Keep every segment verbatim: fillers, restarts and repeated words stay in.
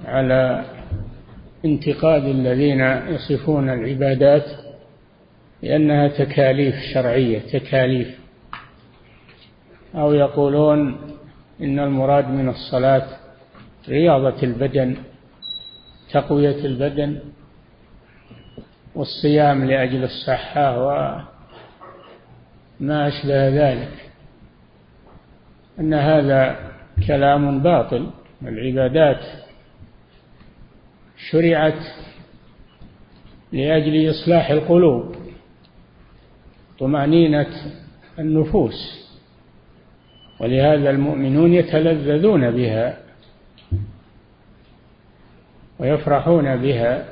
على انتقاد الذين يصفون العبادات لأنها تكاليف شرعية، تكاليف، أو يقولون إن المراد من الصلاة رياضة البدن، تقوية البدن، والصيام لأجل الصحة وما أشبه ذلك، أن هذا كلام باطل. العبادات شرعت لأجل إصلاح القلوب، طمأنينة النفوس، ولهذا المؤمنون يتلذذون بها ويفرحون بها،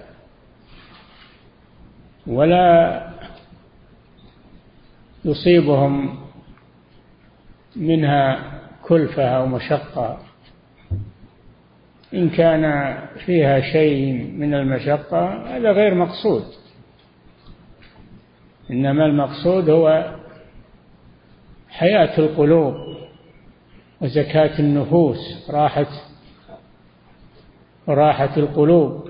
ولا يصيبهم منها كلفة أو مشقة. إن كان فيها شيء من المشقة هذا غير مقصود، إنما المقصود هو حياة القلوب وزكاة النفوس، راحة راحة القلوب.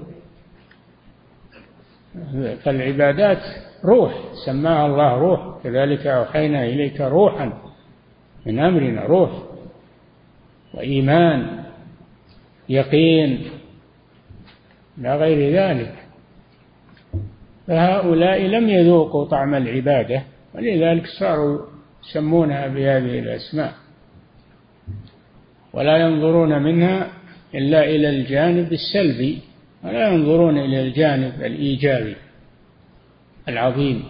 فالعبادات روح، سماها الله روح، كذلك أوحينا إليك روحا من أمرنا، روح وإيمان، يقين، لا غير ذلك. فهؤلاء لم يذوقوا طعم العبادة، ولذلك صاروا يسمونها بهذه الأسماء، ولا ينظرون منها إلا إلى الجانب السلبي، ولا ينظرون إلى الجانب الإيجابي العظيم.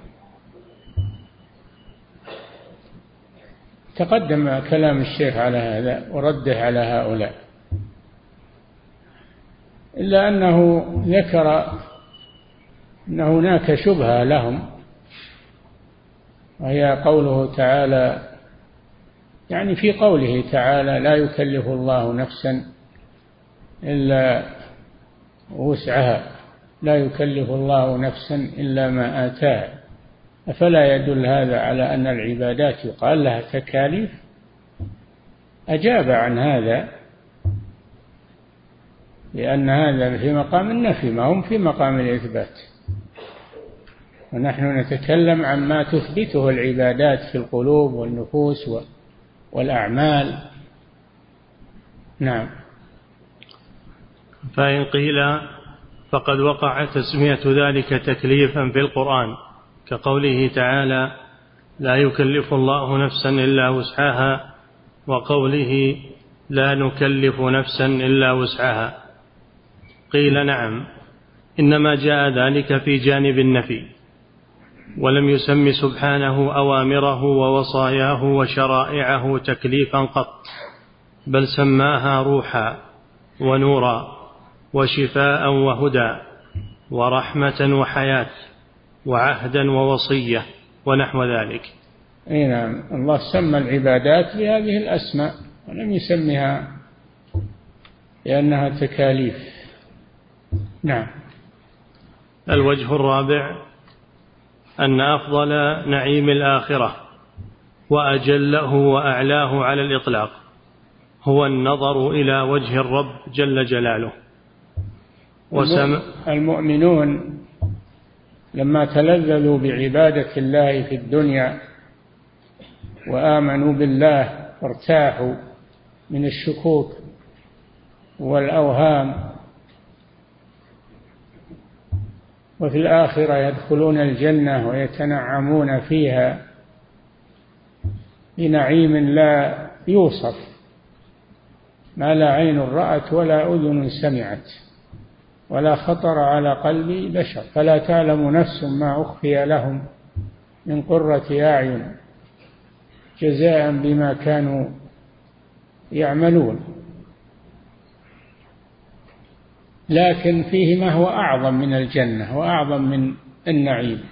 تقدم كلام الشيخ على هذا ورده على هؤلاء، إلا أنه ذكر أن هناك شبهة لهم، وهي قوله تعالى، يعني في قوله تعالى لا يكلف الله نفسا إلا وسعها، لا يكلف الله نفسا إلا ما آتاها. أفلا يدل هذا على أن العبادات يقال لها تكاليف؟ أجاب عن هذا لأن هذا في مقام النفي، ما هم في مقام الإثبات، ونحن نتكلم عن ما تثبته العبادات في القلوب والنفوس والأعمال. نعم. فإن قيل فقد وقع تسمية ذلك تكليفا في القرآن، كقوله تعالى لا يكلف الله نفسا إلا وسعها، وقوله لا نكلف نفسا إلا وسعها. قيل نعم، إنما جاء ذلك في جانب النفي، ولم يسم سبحانه أوامره ووصاياه وشرائعه تكليفا قط، بل سماها روحا ونورا وشفاء وهدى ورحمة وحياة وعهدا ووصية ونحو ذلك. أي نعم، الله سمى العبادات بهذه الأسماء ولم يسمها لأنها تكاليف. نعم. الوجه الرابع أن أفضل نعيم الآخرة وأجله وأعلاه على الإطلاق هو النظر إلى وجه الرب جل جلاله. وسم... المؤمنون لما تلذذوا بعبادة الله في الدنيا وآمنوا بالله وارتاحوا من الشكوك والأوهام، وفي الآخرة يدخلون الجنة ويتنعمون فيها بنعيم لا يوصف، ما لا عين رأت ولا أذن سمعت ولا خطر على قلب بشر، فلا تعلم نفس ما أخفي لهم من قرة أعين جزاء بما كانوا يعملون. لكن فيه ما هو أعظم من الجنة وأعظم من النعيم،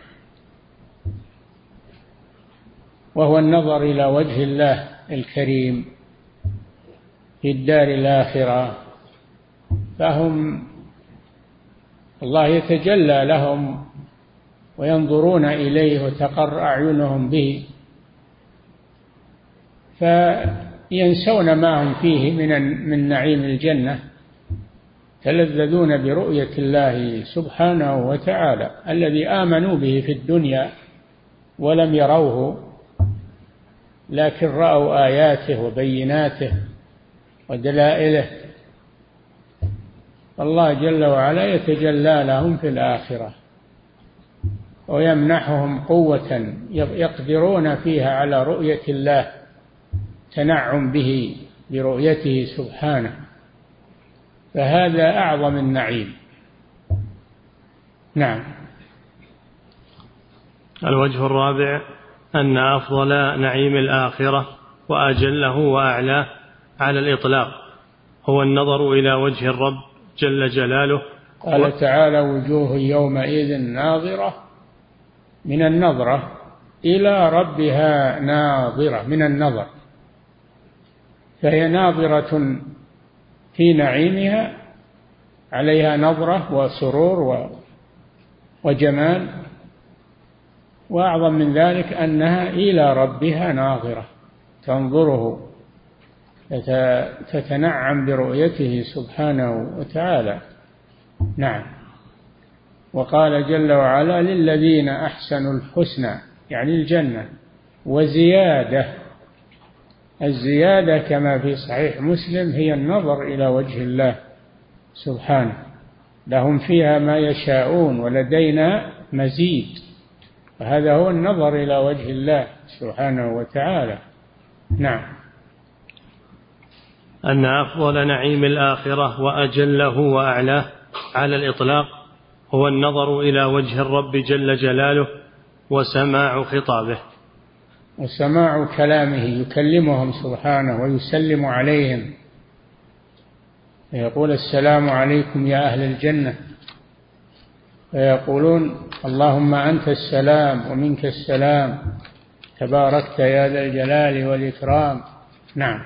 وهو النظر إلى وجه الله الكريم في الدار الآخرة. فهم الله يتجلى لهم وينظرون إليه وتقر أعينهم به، فينسون ما هم فيه من من نعيم الجنة يتلذذون برؤية الله سبحانه وتعالى الذي آمنوا به في الدنيا ولم يروه، لكن رأوا آياته وبيناته ودلائله. الله جل وعلا يتجلى لهم في الآخرة ويمنحهم قوة يقدرون فيها على رؤية الله، تنعم به برؤيته سبحانه، فهذا أعظم النعيم. نعم. الوجه الرابع أن أفضل نعيم الآخرة وأجله وأعلاه على الإطلاق هو النظر إلى وجه الرب جل جلاله. قال تعالى: وجوه يومئذ ناظرة، من النظرة إلى ربها ناظرة، من النظر، فهي ناظرة في نعيمها، عليها نظرة وسرور وجمال، وأعظم من ذلك أنها إلى ربها ناظرة، تنظره، تتنعم برؤيته سبحانه وتعالى. نعم. وقال جل وعلا: للذين أحسنوا الحسنى، يعني الجنة، وزيادة. الزيادة كما في صحيح مسلم هي النظر إلى وجه الله سبحانه، لهم فيها ما يشاءون ولدينا مزيد، وهذا هو النظر إلى وجه الله سبحانه وتعالى. نعم. أن أفضل نعيم الآخرة وأجله وأعلاه على الإطلاق هو النظر إلى وجه الرب جل جلاله وسماع خطابه، وسماع كلامه، يكلمهم سبحانه ويسلم عليهم، يقول: السلام عليكم يا أهل الجنة، فيقولون: اللهم أنت السلام ومنك السلام، تباركت يا ذا الجلال والإكرام. نعم.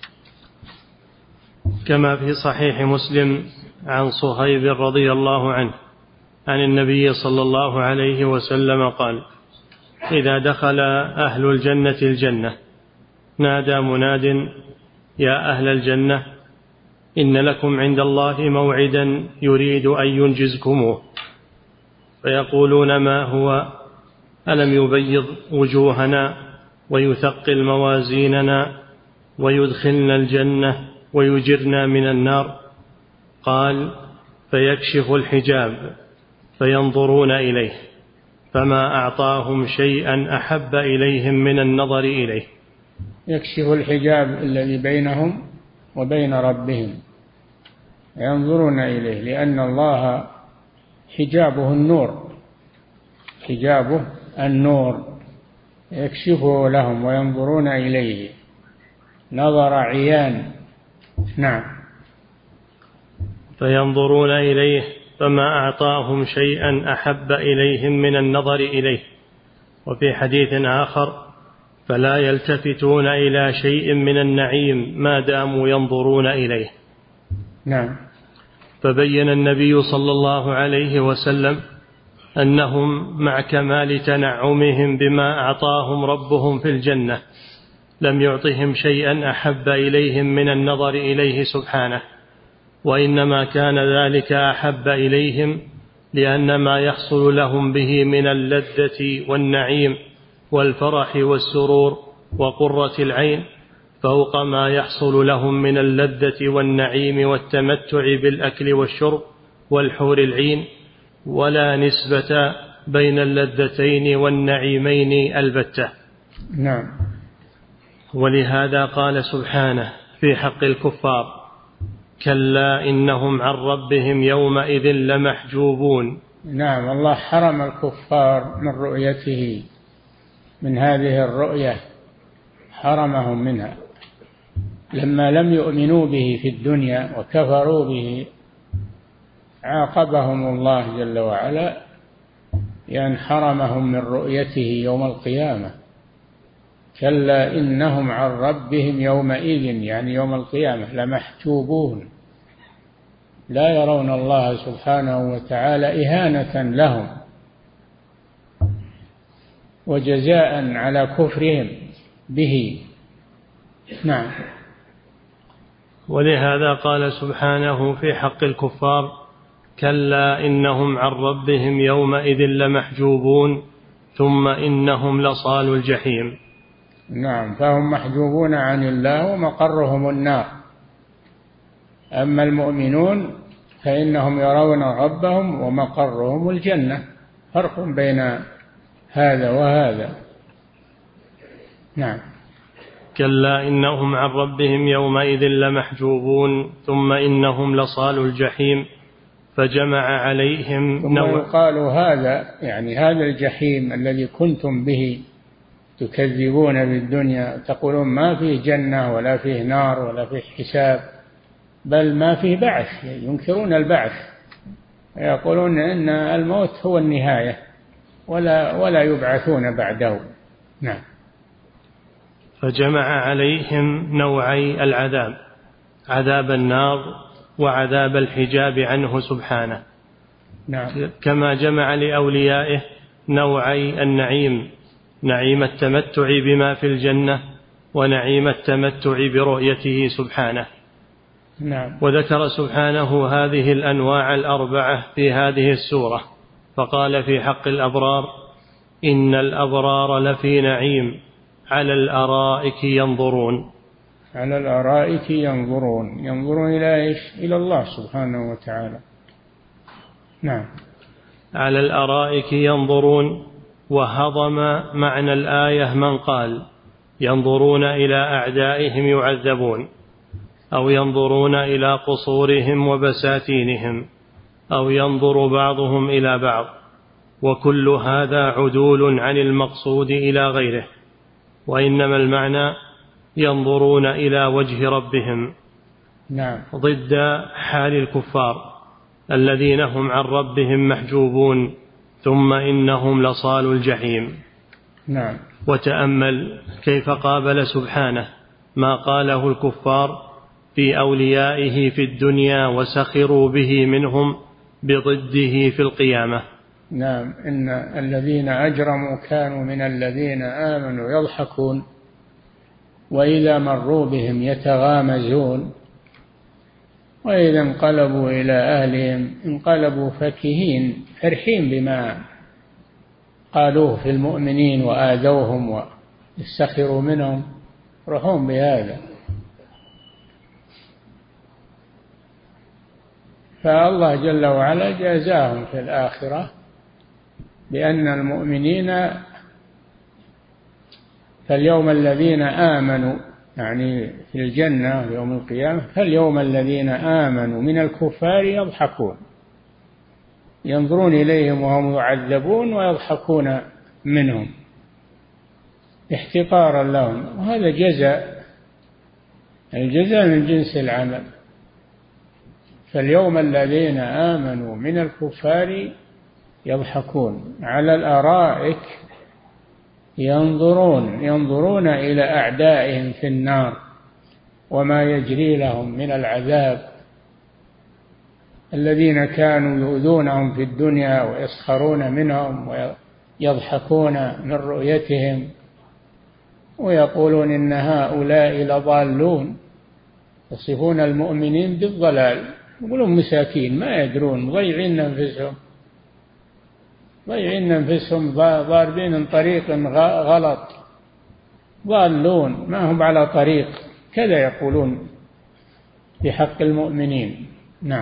كما في صحيح مسلم عن صهيب رضي الله عنه عن النبي صلى الله عليه وسلم قال: إذا دخل أهل الجنة الجنة نادى مناد: يا أهل الجنة، إن لكم عند الله موعدا يريد أن ينجزكموه. فيقولون: ما هو؟ ألم يبيض وجوهنا ويثقل موازيننا ويدخلنا الجنة ويجرنا من النار؟ قال: فيكشف الحجاب فينظرون إليه، فما أعطاهم شيئا أحب إليهم من النظر إليه. يكشف الحجاب الذي بينهم وبين ربهم، ينظرون إليه، لأن الله حجابه النور، حجابه النور، يكشفه لهم وينظرون إليه نظر عيان. نعم. فينظرون إليه فما أعطاهم شيئا أحب إليهم من النظر إليه. وفي حديث آخر: فلا يلتفتون إلى شيء من النعيم ما داموا ينظرون إليه. نعم. فبين النبي صلى الله عليه وسلم أنهم مع كمال تنعمهم بما أعطاهم ربهم في الجنة لم يعطهم شيئا أحب إليهم من النظر إليه سبحانه، وإنما كان ذلك أحب إليهم لأن ما يحصل لهم به من اللذة والنعيم والفرح والسرور وقرة العين فوق ما يحصل لهم من اللذة والنعيم والتمتع بالأكل والشرب والحور العين، ولا نسبة بين اللذتين والنعيمين البتة. نعم. ولهذا قال سبحانه في حق الكفار: كلا إنهم عن ربهم يومئذ لمحجوبون. نعم. الله حرم الكفار من رؤيته، من هذه الرؤية حرمهم منها لما لم يؤمنوا به في الدنيا وكفروا به، عاقبهم الله جل وعلا بأن حرمهم من رؤيته يوم القيامة. كلا إنهم عن ربهم يومئذ، يعني يوم القيامة، لمحجوبون، لا يرون الله سبحانه وتعالى إهانة لهم وجزاء على كفرهم به. نعم. ولهذا قال سبحانه في حق الكفار: كلا إنهم عن ربهم يومئذ لمحجوبون ثم إنهم لصالو الجحيم. نعم، فهم محجوبون عن الله ومقرهم النار. أما المؤمنون فإنهم يرون ربهم ومقرهم الجنة، فرق بين هذا وهذا. نعم. كلا إنهم عن ربهم يومئذ لمحجوبون ثم إنهم لصالو الجحيم فجمع عليهم ثم يقال هذا يعني هذا الجحيم الذي كنتم به تكذبون بالدنيا، تقولون ما فيه جنة ولا فيه نار ولا فيه حساب، بل ما فيه بعث، ينكرون البعث، يقولون إن الموت هو النهاية ولا ولا يبعثون بعده. نعم. فجمع عليهم نوعي العذاب: عذاب النار وعذاب الحجاب عنه سبحانه. نعم. كما جمع لأوليائه نوعي النعيم: نعيم التمتع بما في الجنة ونعيم التمتع برؤيته سبحانه. نعم. وذكر سبحانه هذه الأنواع الأربعة في هذه السورة، فقال في حق الأبرار: إن الأبرار لفي نعيم على الأرائك ينظرون. على الأرائك ينظرون، ينظرون إلى إيش؟ إلى الله سبحانه وتعالى. نعم. على الأرائك ينظرون. وهضم معنى الآية من قال: ينظرون إلى أعدائهم يعذبون، أو ينظرون إلى قصورهم وبساتينهم، أو ينظر بعضهم إلى بعض، وكل هذا عدول عن المقصود إلى غيره، وإنما المعنى ينظرون إلى وجه ربهم. نعم. ضد حال الكفار الذين هم عن ربهم محجوبون ثم إنهم لصالو الجحيم. نعم. وتأمل كيف قابل سبحانه ما قاله الكفار في أوليائه في الدنيا وسخروا به منهم بضده في القيامة. نعم. إن الذين أجرموا كانوا من الذين آمنوا يضحكون وإذا مروا بهم يتغامزون وإذا انقلبوا إلى أهلهم انقلبوا فكهين فرحين بما قالوه في المؤمنين وآذوهم واستخروا منهم، فرحون بهذا. فالله جل وعلا جازاهم في الآخرة بأن المؤمنين فاليوم الذين آمنوا يعني في الجنة يوم القيامة، فاليوم الذين آمنوا من الكفار يضحكون، ينظرون إليهم وهم يعذبون ويضحكون منهم احتقارا لهم، وهذا جزاء، الجزاء من جنس العمل. فاليوم الذين آمنوا من الكفار يضحكون على الأرائك ينظرون ينظرون إلى أعدائهم في النار وما يجري لهم من العذاب، الذين كانوا يؤذونهم في الدنيا ويسخرون منهم ويضحكون من رؤيتهم ويقولون إن هؤلاء لضالون، يصفون المؤمنين بالضلال، يقولون مساكين ما يدرون، مضيعين أنفسهم ضيعين أنفسهم ضاربين طريق غلط، ضالون ما هم على طريق، كذا يقولون في حق المؤمنين. نعم.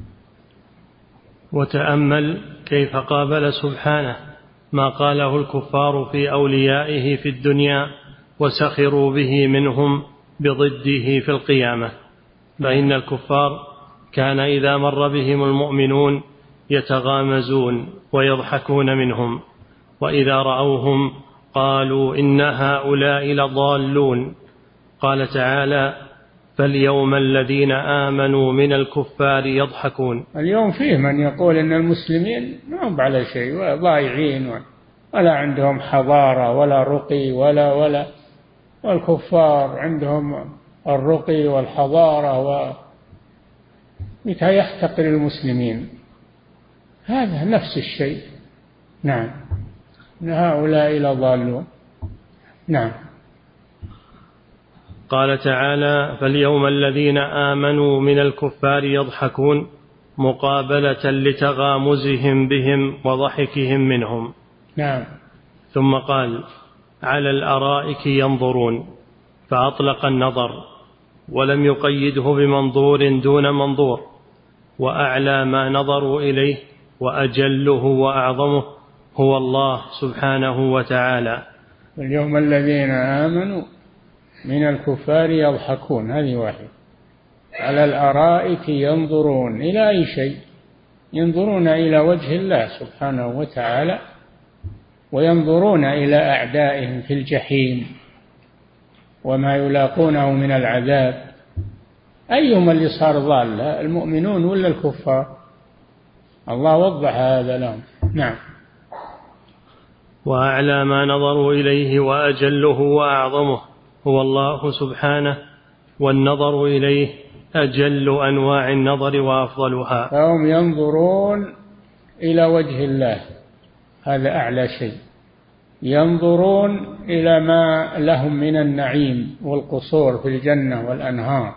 وتأمل كيف قابل سبحانه ما قاله الكفار في أوليائه في الدنيا وسخروا به منهم بضده في القيامة. فإن الكفار كان إذا مر بهم المؤمنون يتغامزون ويضحكون منهم، وإذا رأوهم قالوا إن هؤلاء لضالون. قال تعالى: فاليوم الذين آمنوا من الكفار يضحكون. اليوم فيه من يقول إن المسلمين ما هم على شيء وضايعين ولا عندهم حضارة ولا رقي ولا ولا والكفار عندهم الرقي والحضارة و متى يحتقر المسلمين، هذا نفس الشيء. نعم. إن هؤلاء لضالون. نعم. قال تعالى: فاليوم الذين آمنوا من الكفار يضحكون، مقابلة لتغامزهم بهم وضحكهم منهم. نعم. ثم قال: على الأرائك ينظرون، فأطلق النظر ولم يقيده بمنظور دون منظور، وأعلى ما نظروا إليه وأجله وأعظمه هو الله سبحانه وتعالى. اليوم الذين آمنوا من الكفار يضحكون، هذه واحد. على الأرائك ينظرون، إلى أي شيء؟ ينظرون إلى وجه الله سبحانه وتعالى، وينظرون إلى أعدائهم في الجحيم وما يلاقونه من العذاب. أيهم اللي صار ضال، المؤمنون ولا الكفار؟ الله وضح هذا لهم. نعم. وأعلى ما نظروا إليه وأجله وأعظمه هو الله سبحانه، والنظر إليه أجل أنواع النظر وأفضلها. فهم ينظرون إلى وجه الله، هذا أعلى شيء. ينظرون إلى ما لهم من النعيم والقصور في الجنة والأنهار.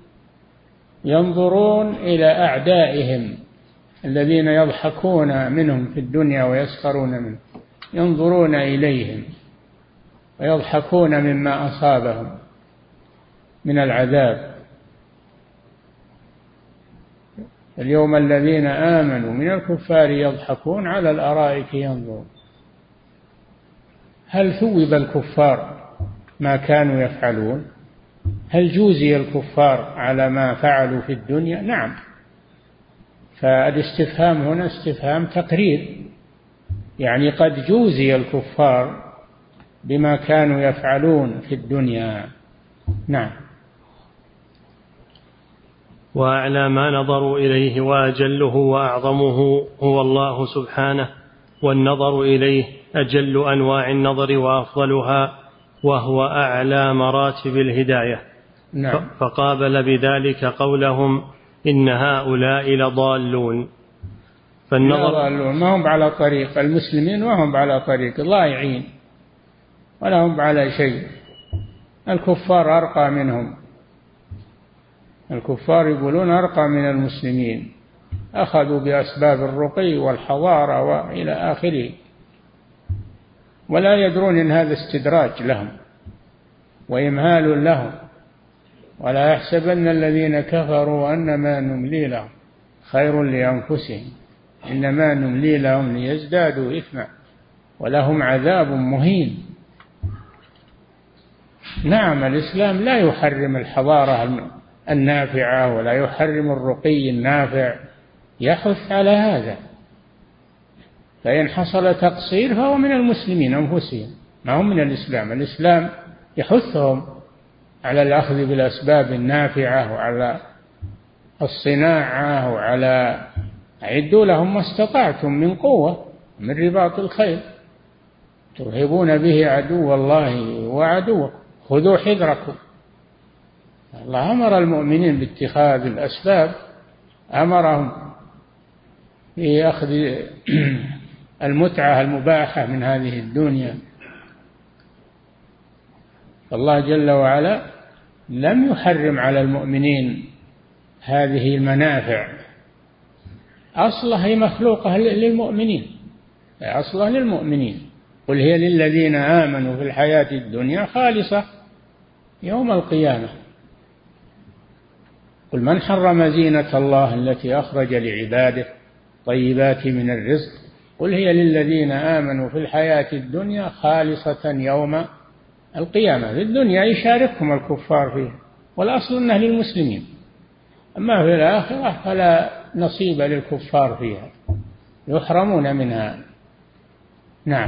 ينظرون إلى أعدائهم الذين يضحكون منهم في الدنيا ويسخرون منهم، ينظرون إليهم ويضحكون مما أصابهم من العذاب. اليوم الذين آمنوا من الكفار يضحكون على الأرائك ينظرون. هل ثوب الكفار ما كانوا يفعلون؟ هل جوزي الكفار على ما فعلوا في الدنيا؟ نعم. فالاستفهام هنا استفهام تقرير، يعني قد جوزي الكفار بما كانوا يفعلون في الدنيا. نعم. وأعلى ما نظروا إليه وأجله وأعظمه هو الله سبحانه، والنظر إليه أجل أنواع النظر وأفضلها، وهو أعلى مراتب الهداية. نعم. فقابل بذلك قولهم: إن هؤلاء لضالون. فالنظر ما هم على طريق، المسلمين وهم على طريق ضائعين ولا هم على شيء. الكفار أرقى منهم، الكفار يقولون أرقى من المسلمين، أخذوا بأسباب الرقي والحضارة وإلى آخره، ولا يدرون إن هذا استدراج لهم وإمهال لهم. ولا يحسبن الذين كفروا أنما نملي لهم خير لأنفسهم، إنما نملي لهم ليزدادوا إثما ولهم عذاب مهين. نعم، الإسلام لا يحرم الحضارة النافعة ولا يحرم الرقي النافع، يحث على هذا. فإن حصل تقصير فهو من المسلمين أنفسهم، ما هم من الإسلام. الإسلام يحثهم على الأخذ بالأسباب النافعة وعلى الصناعة وعلى أعدوا لهم ما استطعتم من قوة من رباط الخيل ترهبون به عدو الله وعدوه، خذوا حذركم. الله أمر المؤمنين باتخاذ الأسباب، أمرهم بأخذ المتعة المباحة من هذه الدنيا. الله جل وعلا لم يحرم على المؤمنين هذه المنافع، أصلها هي مخلوقة للمؤمنين، أصلها للمؤمنين. قل هي للذين آمنوا في الحياة الدنيا خالصة يوم القيامة. قل من حرم زينة الله التي أخرج لعباده طيبات من الرزق قل هي للذين آمنوا في الحياة الدنيا خالصة يوم القيامة. في الدنيا يشاركهم الكفار فيه، والأصل أنه للمسلمين، أما في الآخرة فلا نصيب للكفار فيها، يحرمون منها. نعم.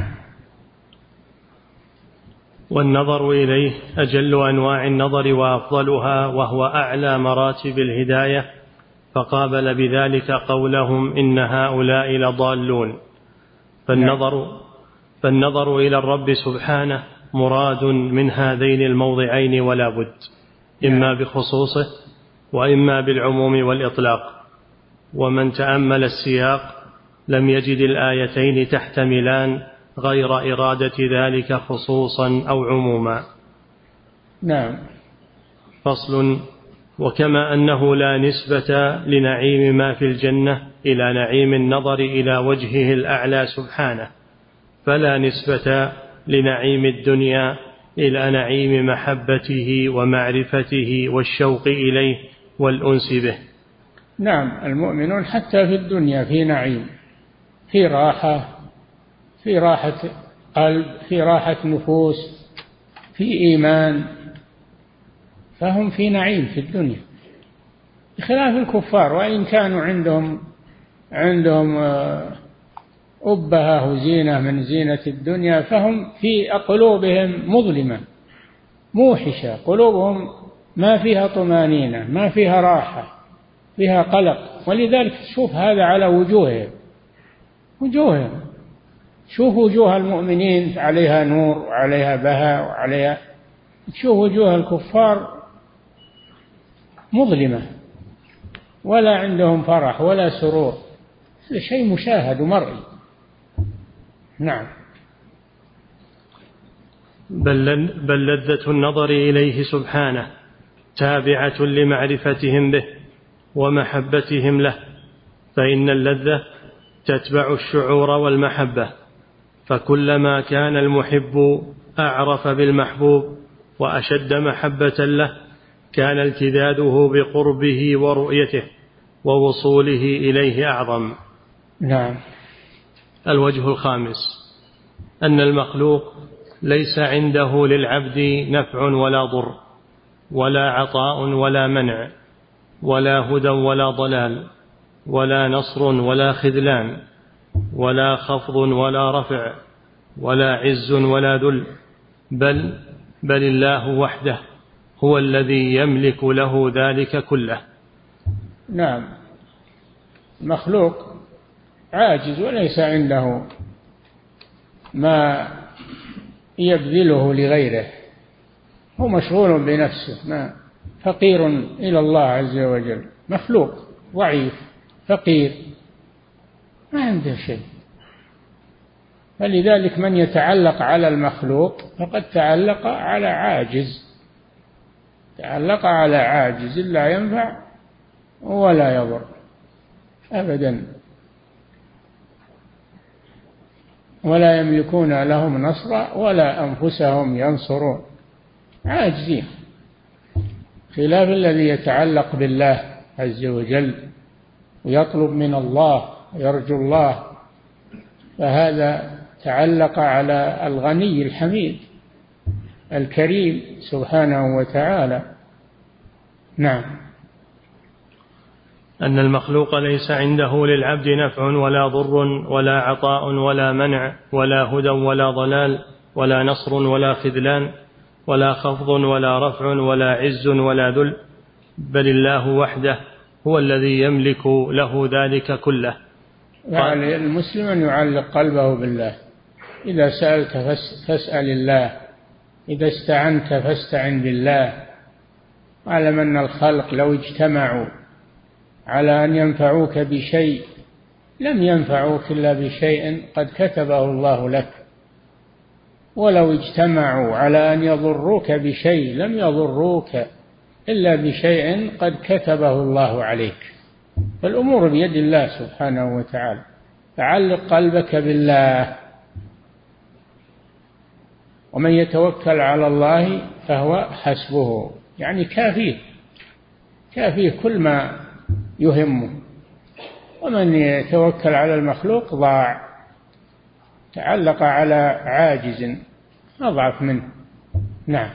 والنظر إليه أجل أنواع النظر وأفضلها، وهو أعلى مراتب الهداية. فقابل بذلك قولهم: إن هؤلاء لضالون. فالنظر, فالنظر إلى الرب سبحانه مراد من هذين الموضعين ولا بد، إما بخصوصه وإما بالعموم والإطلاق. ومن تأمل السياق لم يجد الآيتين تحتملان غير إرادة ذلك خصوصا أو عموما. نعم. فصل. وكما أنه لا نسبة لنعيم ما في الجنة إلى نعيم النظر إلى وجهه الأعلى سبحانه، فلا نسبة لنعيم الدنيا إلى نعيم محبته ومعرفته والشوق إليه والأنس به. نعم، المؤمنون حتى في الدنيا في نعيم، في راحة، في راحة قلب، في راحة نفوس، في إيمان، فهم في نعيم في الدنيا بخلاف الكفار. وإن كانوا عندهم عندهم أبهة وزينة من زينة الدنيا، فهم في قلوبهم مظلمة موحشة، قلوبهم ما فيها طمانينة، ما فيها راحة، فيها قلق. ولذلك شوف هذا على وجوههم وجوههم شوف وجوه المؤمنين عليها نور وعليها بهاء وعليها، شوف وجوه الكفار مظلمة، ولا عندهم فرح ولا سرور، شيء مشاهد ومرئي. نعم. بل, بل لذة النظر إليه سبحانه تابعة لمعرفتهم به ومحبتهم له، فإن اللذة تتبع الشعور والمحبة، فكلما كان المحب أعرف بالمحبوب وأشد محبة له كان التذاذه بقربه ورؤيته ووصوله إليه أعظم. نعم. الوجه الخامس أن المخلوق ليس عنده للعبد نفع ولا ضر، ولا عطاء ولا منع، ولا هدى ولا ضلال، ولا نصر ولا خذلان، ولا خفض ولا رفع، ولا عز ولا ذل، بل بل الله وحده هو الذي يملك له ذلك كله. نعم، المخلوق عاجز وليس عنده ما يبذله لغيره، هو مشغول بنفسه، ما فقير إلى الله عز وجل، مخلوق ضعيف فقير ما عنده شيء. فلذلك من يتعلق على المخلوق فقد تعلق على عاجز، تعلق على عاجز لا ينفع ولا يضر أبدا، ولا يملكون لهم نصرا ولا أنفسهم ينصرون، عاجزين، خلاف الذي يتعلق بالله عز وجل ويطلب من الله ويرجو الله، فهذا تعلق على الغني الحميد الكريم سبحانه وتعالى. نعم. أن المخلوق ليس عنده للعبد نفع ولا ضر ولا عطاء ولا منع ولا هدى ولا ضلال ولا نصر ولا خذلان ولا خفض ولا رفع ولا عز ولا ذل، بل الله وحده هو الذي يملك له ذلك كله. يعني المسلم أن يعلق قلبه بالله، إذا سألت فاسأل الله، إذا استعنت فاستعن بالله، واعلم أن الخلق لو اجتمعوا على أن ينفعوك بشيء لم ينفعوك إلا بشيء قد كتبه الله لك، ولو اجتمعوا على أن يضروك بشيء لم يضروك إلا بشيء قد كتبه الله عليك. فالأمور بيد الله سبحانه وتعالى، فعلق قلبك بالله، ومن يتوكل على الله فهو حسبه، يعني كافيه كافيه كل ما يهمه، ومن يتوكل على المخلوق ضاع، تعلق على عاجز أضعف منه. نعم.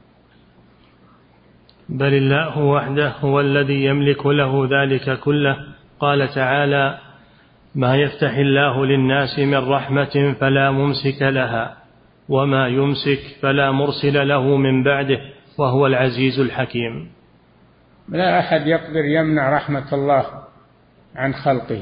بل الله وحده هو الذي يملك له ذلك كله. قال تعالى: ما يفتح الله للناس من رحمة فلا ممسك لها وما يمسك فلا مرسل له من بعده وهو العزيز الحكيم. لا أحد يقدر يمنع رحمة الله عن خلقه،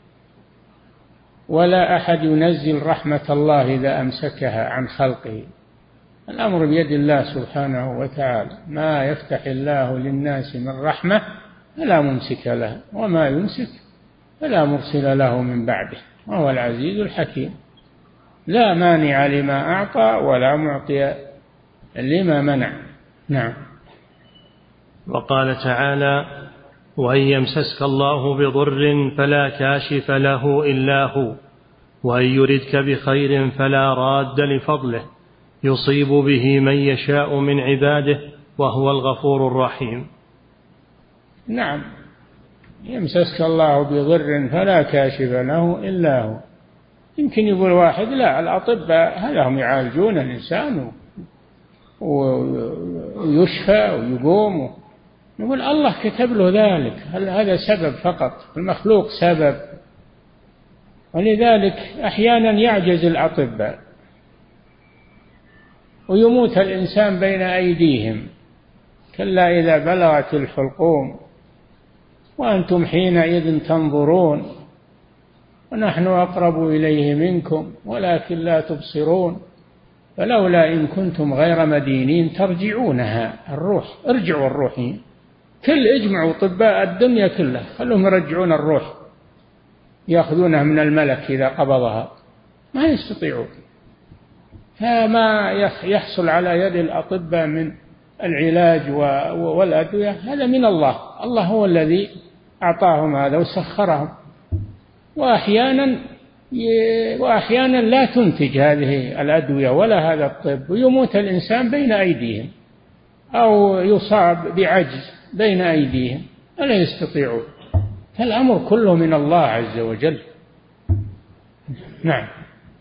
ولا أحد ينزل رحمة الله إذا أمسكها عن خلقه، الأمر بيد الله سبحانه وتعالى. ما يفتح الله للناس من رحمة فلا ممسك لها وما يمسك فلا مرسل له من بعده وهو العزيز الحكيم. لا مانع لما أعطى ولا معطي لما منع. نعم. وقال تعالى: وإن يمسسك الله بضر فلا كاشف له إلا هو وإن يردك بخير فلا راد لفضله يصيب به من يشاء من عباده وهو الغفور الرحيم. نعم، يمسسك الله بضر فلا كاشف له إلا هو. يمكن يقول واحد: لا، الأطباء هذا هم يعالجون الإنسان ويشفى ويقوم. نقول الله كتب له ذلك، هذا سبب فقط، المخلوق سبب، ولذلك أحيانا يعجز الأطباء ويموت الإنسان بين أيديهم. كلا إذا بلغت الحلقوم وأنتم حينئذ تنظرون ونحن أقرب إليه منكم ولكن لا تبصرون فلولا إن كنتم غير مدينين ترجعونها. الروح، ارجعوا الروح، كل اجمعوا طباء الدنيا كلها خلوهم يرجعون الروح، يأخذونها من الملك إذا قبضها، ما يستطيعون. فما يحصل على يد الأطباء من العلاج والأدوية هذا من الله، الله هو الذي أعطاهم هذا وسخرهم. وأحيانا وأحيانا لا تنتج هذه الأدوية ولا هذا الطب ويموت الإنسان بين أيديهم أو يصاب بعجز بين أيديهم ولا يستطيعون. فالأمر كله من الله عز وجل. نعم.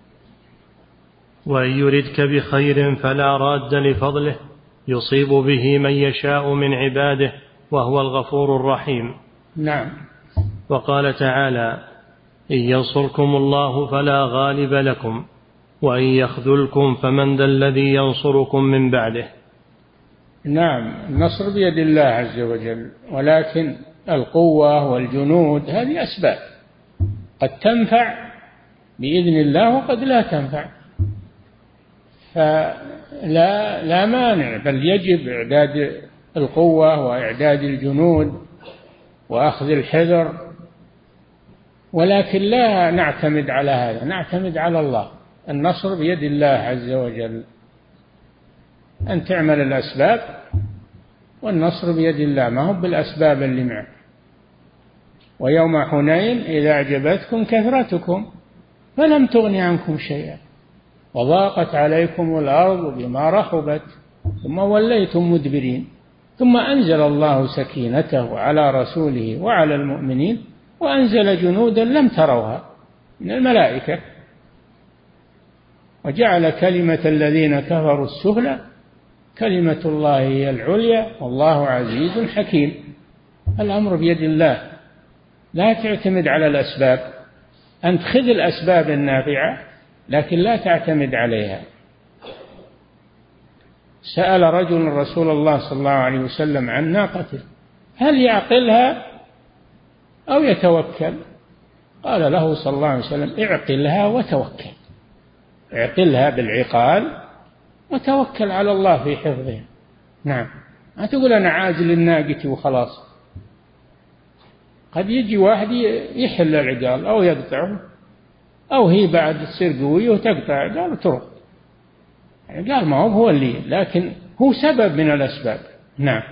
وإن يردك بخير فلا راد لفضله يصيب به من يشاء من عباده وهو الغفور الرحيم. نعم. وقال تعالى: إن ينصركم الله فلا غالب لكم وإن يخذلكم فمن ذا الذي ينصركم من بعده. نعم، النصر بيد الله عز وجل، ولكن القوة والجنود هذه أسباب قد تنفع بإذن الله وقد لا تنفع، فلا لا مانع، بل يجب إعداد القوة وإعداد الجنود وأخذ الحذر، ولكن لا نعتمد على هذا، نعتمد على الله. النصر بيد الله عز وجل، أن تعمل الأسباب والنصر بيد الله، ما هو بالأسباب اللي معك. ويوم حنين إذا أعجبتكم كثرتكم فلم تغن عنكم شيئا وضاقت عليكم الأرض بما رحبت ثم وليتم مدبرين ثم أنزل الله سكينته على رسوله وعلى المؤمنين وأنزل جنودا لم تروها من الملائكة وجعل كلمة الذين كفروا السفلى كلمة الله هي العليا والله عزيز حكيم. الأمر بيد الله، لا تعتمد على الأسباب، أنت خذ الأسباب النافعة لكن لا تعتمد عليها. سأل رجل رسول الله صلى الله عليه وسلم عن ناقته هل يعقلها أو يتوكل؟ قال له صلى الله عليه وسلم اعقلها وتوكل، اعقلها بالعقال وتوكل على الله في حفظها. نعم، ما تقول أنا عازل الناقة وخلاص، قد يجي واحد يحل العقال أو يقطعه أو هي بعد تصير قوية وتقطع عقال وتروح. العقال ما هو هو اللي، لكن هو سبب من الأسباب. نعم.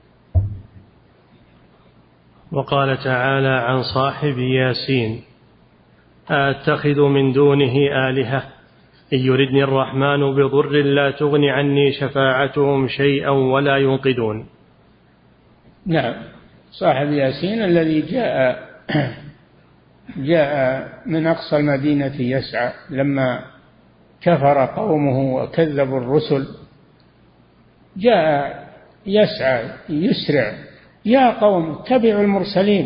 وقال تعالى عن صاحب ياسين: أتخذ من دونه آلهة إن يردني الرحمن بضر لا تغن عني شفاعتهم شيئا ولا ينقذون. نعم، صاحب ياسين الذي جاء جاء من أقصى المدينة يسعى لما كفر قومه وكذبوا الرسل، جاء يسعى يسرع: يا قوم اتبعوا المرسلين.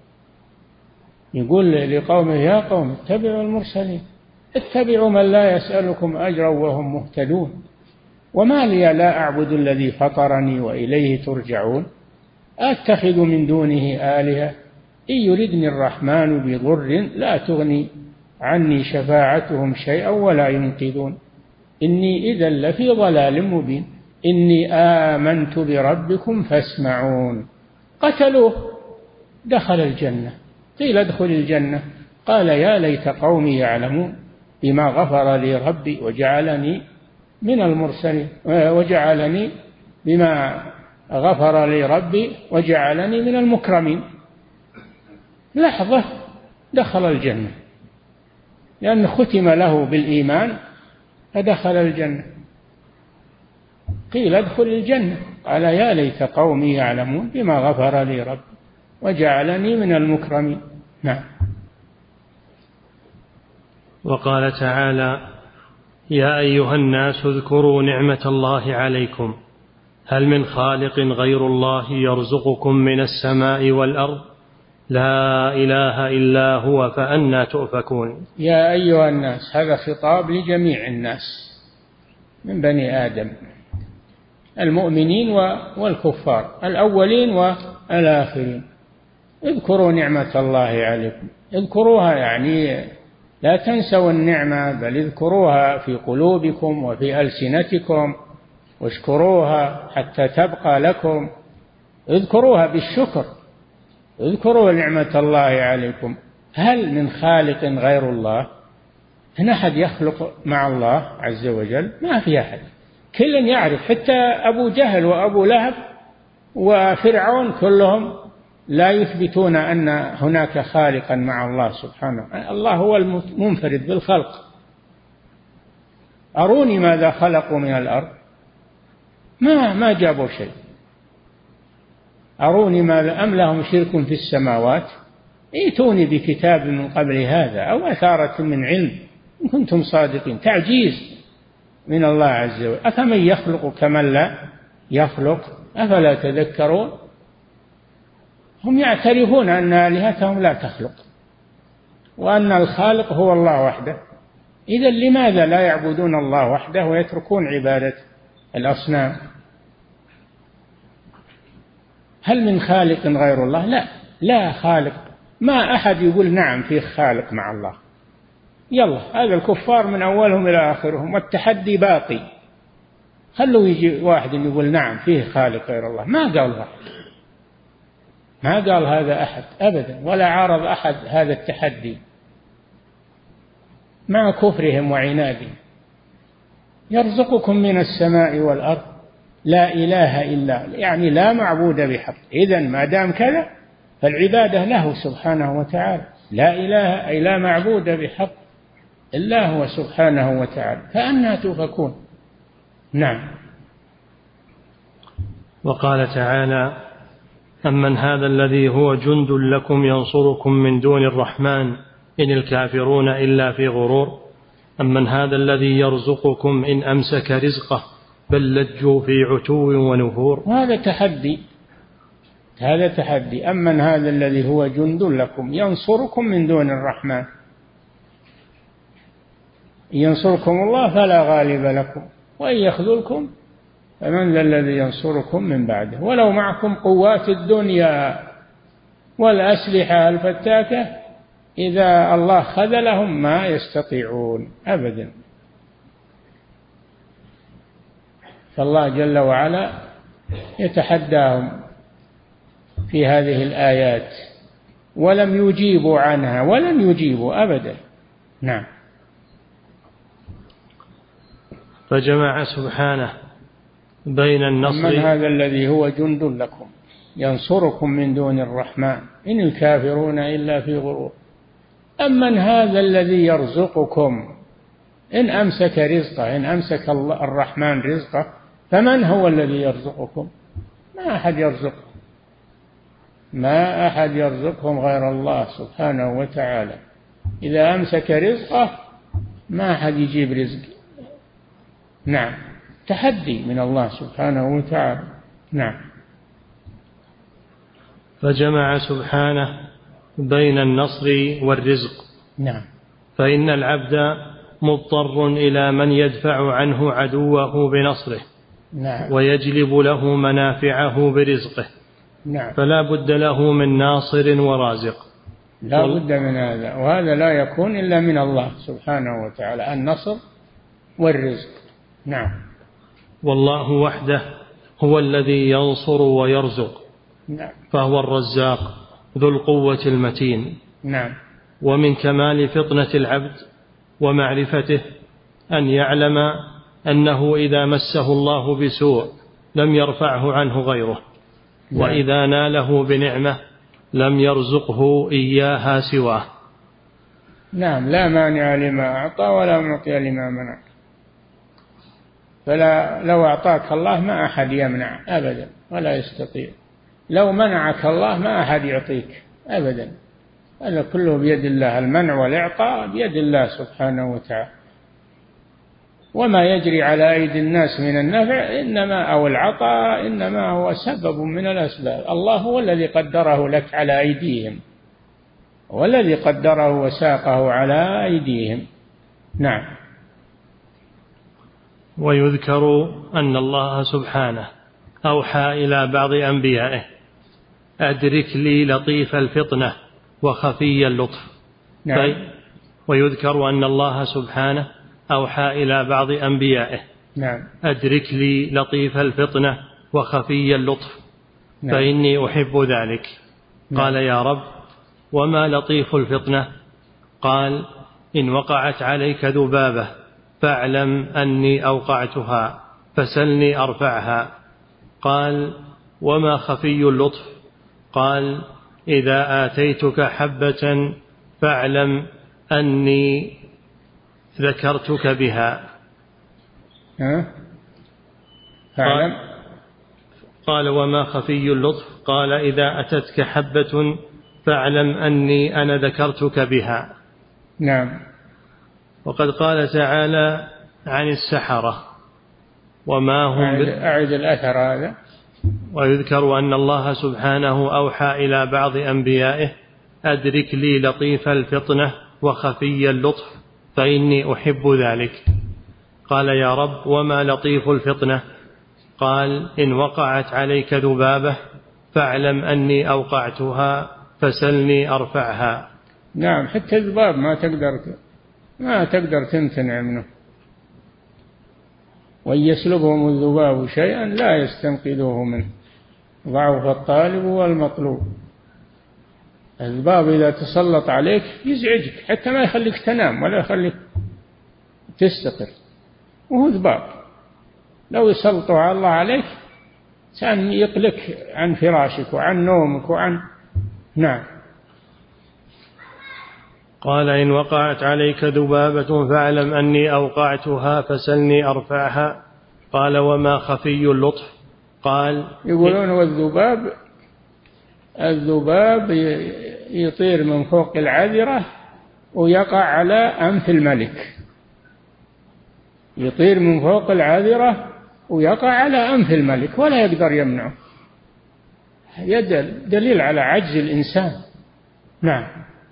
يقول لقومه: يا قوم اتبعوا المرسلين، اتبعوا من لا يسألكم أجرا وهم مهتدون، وما لي لا أعبد الذي فطرني وإليه ترجعون، أتخذ من دونه آلهة إن يردني الرحمن بضر لا تغني عني شفاعتهم شيئا ولا ينقذون إني إذا لفي ضلال مبين إني آمنت بربكم فاسمعون. قتلوه، دخل الجنة، قيل ادخل الجنة، قال يا ليت قومي يعلمون بما غفر لي ربي وجعلني من المرسلين وجعلني بما غفر لي ربي وجعلني من المكرمين، لحظة دخل الجنة، لأن ختم له بالإيمان فدخل الجنة. قيل ادخل الجنة، قال يا ليت قومي يعلمون بما غفر لي ربي وجعلني من المكرمين. نعم. وقال تعالى: يا أيها الناس اذكروا نعمة الله عليكم هل من خالق غير الله يرزقكم من السماء والأرض لا إله إلا هو فأنى تؤفكون. يا أيها الناس، هذا خطاب لجميع الناس من بني آدم، المؤمنين والكفار، الأولين والآخرين. اذكروا نعمة الله عليكم، اذكروها يعني لا تنسوا النعمة، بل اذكروها في قلوبكم وفي ألسنتكم، واشكروها حتى تبقى لكم. اذكروها بالشكر، اذكروا نعمة الله عليكم. هل من خالق غير الله؟ هل أحد يخلق مع الله عز وجل؟ ما في أحد، كل يعرف، حتى أبو جهل وأبو لهب وفرعون كلهم لا يثبتون أن هناك خالقا مع الله سبحانه. الله هو المنفرد بالخلق. أروني ماذا خلقوا من الأرض، ما ما جابوا شيء. أروني ماذا أم لهم شرك في السماوات، ائتوني بكتاب من قبل هذا أو أثارة من علم إن كنتم صادقين. تعجيز من الله عز وجل. أفمن يخلق كمن لا يخلق أفلا تذكرون. هم يعترفون أن آلهتهم لا تخلق وأن الخالق هو الله وحده، إذا لماذا لا يعبدون الله وحده ويتركون عبادة الأصنام؟ هل من خالق غير الله؟ لا، لا خالق. ما أحد يقول نعم فيه خالق مع الله. يلا، هذا الكفار من أولهم إلى آخرهم، والتحدي باقي. خلوا يجي واحد يقول نعم فيه خالق غير الله. ما قال واحد، ما قال هذا أحد أبدا، ولا عارض أحد هذا التحدي مع كفرهم وعنادهم. يرزقكم من السماء والأرض لا إله إلا، يعني لا معبود بحق. إذن ما دام كذا فالعبادة له سبحانه وتعالى. لا إله أي لا معبود بحق إلا هو سبحانه وتعالى، فأنى تؤفكون. نعم. وقال تعالى: أمن هذا الذي هو جند لكم ينصركم من دون الرحمن إن الكافرون إلا في غرور أمن هذا الذي يرزقكم إن أمسك رزقه بل لجوا في عتو ونفور. هذا تحدي، هذا تحدي. أمن هذا الذي هو جند لكم ينصركم من دون الرحمن، ينصركم الله فلا غالب لكم وإن يخذلكم فمن ذا الذي ينصركم من بعده ولو معكم قوات الدنيا والأسلحة الفتاكة إذا الله خذلهم ما يستطيعون أبدا. فالله جل وعلا يتحداهم في هذه الآيات ولم يجيبوا عنها ولن يجيبوا أبدا. نعم. فجمع سبحانه بين النصر. من هذا الذي هو جند لكم ينصركم من دون الرحمن إن الكافرون إلا في غرور. أمن هذا الذي يرزقكم إن أمسك رزقه، إن أمسك الرحمن رزقه فمن هو الذي يرزقكم؟ ما أحد يرزقكم، ما أحد يرزقهم غير الله سبحانه وتعالى. إذا أمسك رزقه ما أحد يجيب رزق. نعم، تحدي من الله سبحانه وتعالى. نعم. فجمع سبحانه بين النصر والرزق. نعم. فإن العبد مضطر إلى من يدفع عنه عدوه بنصره. نعم. ويجلب له منافعه برزقه. نعم. فلا بد له من ناصر ورازق. لا بد من هذا، وهذا لا يكون إلا من الله سبحانه وتعالى، النصر والرزق. نعم. والله وحده هو الذي ينصر ويرزق. نعم. فهو الرزاق ذو القوة المتين. نعم. ومن كمال فطنة العبد ومعرفته أن يعلم أنه إذا مسه الله بسوء لم يرفعه عنه غيره وإذا ناله بنعمة لم يرزقه إياها سواه. نعم، لا مانع لما أعطى ولا معطي لما منع، فلا لو أعطاك الله ما أحد يمنع أبدا ولا يستطيع، لو منعك الله ما أحد يعطيك أبدا، هذا كله بيد الله، المنع والإعطاء بيد الله سبحانه وتعالى. وما يجري على أيدي الناس من النفع إنما أو العطاء إنما هو سبب من الأسباب، الله هو الذي قدره لك على أيديهم، والذي قدره وساقه على أيديهم. نعم. ويذكر أن الله سبحانه أوحى إلى بعض أنبيائه: أدرك لي لطيف الفطنة وخفي اللطف. نعم. ويذكر أن الله سبحانه أوحى إلى بعض أنبيائه: نعم. أدرك لي لطيف الفطنة وخفي اللطف. نعم. فإني أحب ذلك. نعم. قال: يا رب، وما لطيف الفطنة؟ قال: إن وقعت عليك ذبابة فاعلم أني أوقعتها فسلني أرفعها. قال: وما خفي اللطف؟ قال: إذا آتيتك حبة فاعلم أني ذكرتك بها. ها؟ فاعلم. قال: وما خفي اللطف؟ قال: إذا أتتك حبة فاعلم أني أنا ذكرتك بها. نعم. وقد قال تعالى عن السحرة: وما هم أعد, أعد الأثر هذا. ويذكر أن الله سبحانه أوحى إلى بعض أنبيائه: أدرك لي لطيف الفطنة وخفي اللطف فإني أحب ذلك. قال: يا رب، وما لطيف الفطنة؟ قال: إن وقعت عليك ذبابة فاعلم أني أوقعتها فسلني أرفعها. نعم، حتى الذباب ما تقدر ما تقدر تمتنع منه، وإن يسلبهم الذباب شيئا لا يستنقذوه منه، ضعف الطالب والمطلوب. الذباب إذا تسلط عليك يزعجك حتى ما يخليك تنام ولا يخليك تستقر، وهو ذباب لو يسلطوا على الله عليك كان يقلك عن فراشك وعن نومك وعن. نعم. قال: إن وقعت عليك ذبابة فاعلم أني أوقعتها فسلني أرفعها. قال: وما خفي اللطف؟ قال: يقولون والذباب الذباب يطير من فوق العذرة ويقع على أنف الملك، يطير من فوق العذرة ويقع على أنف الملك ولا يقدر يمنعه، يدل دليل على عجز الإنسان. نعم.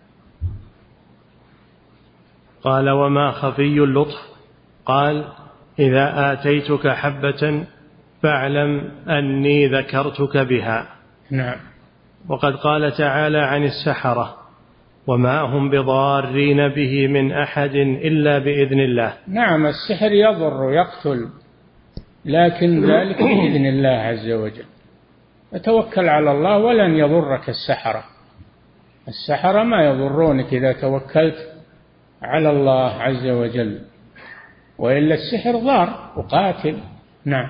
قال: وما خفي اللطف؟ قال: إذا آتيتك حبة فاعلم أني ذكرتك بها. نعم. وقد قال تعالى عن السحرة: وما هم بضارين به من أحد إلا بإذن الله. نعم، السحر يضر يقتل، لكن ذلك بإذن الله عز وجل. فتوكل على الله ولن يضرك السحرة، السحرة ما يضرونك إذا توكلت على الله عز وجل، وإلا السحر ضار وقاتل. نعم.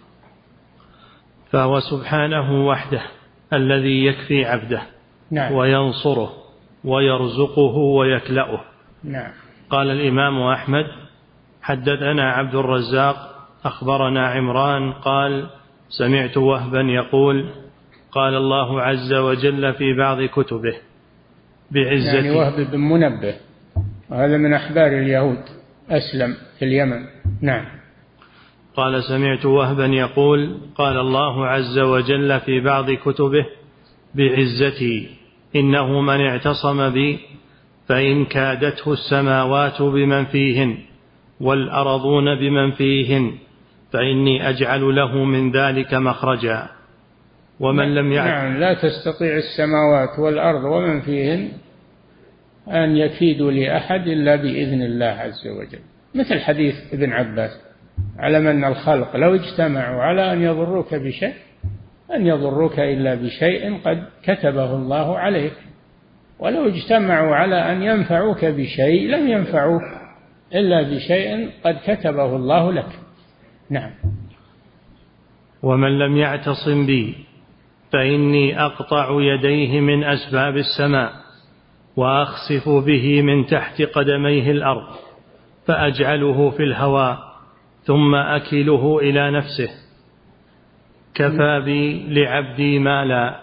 فهو سبحانه وحده الذي يكفي عبده. نعم. وينصره ويرزقه ويكلأه. نعم. قال الإمام أحمد: حدثنا عبد الرزاق أخبرنا عمران قال: سمعت وهبا يقول: قال الله عز وجل في بعض كتبه بعزته. يعني وهب بن منبه، وهذا من أحبار اليهود، أسلم في اليمن. نعم. قال: سمعت وهبا يقول: قال الله عز وجل في بعض كتبه بعزتي: إنه من اعتصم بي فإن كادته السماوات بمن فيهن والأرضون بمن فيهن فإني أجعل له من ذلك مخرجا. ومن لم يعد. نعم، لا تستطيع السماوات والأرض ومن فيهن أن يكيدوا لأحد إلا بإذن الله عز وجل، مثل حديث ابن عباس: علم أن الخلق لو اجتمعوا على أن يضروك بشيء أن يضروك إلا بشيء قد كتبه الله عليك، ولو اجتمعوا على أن ينفعوك بشيء لم ينفعوك إلا بشيء قد كتبه الله لك. نعم. ومن لم يعتصم بي فإني أقطع يديه من أسباب السماء وأخسف به من تحت قدميه الأرض فأجعله في الهواء ثم أكله إلى نفسه. كفى بي لعبدي مالا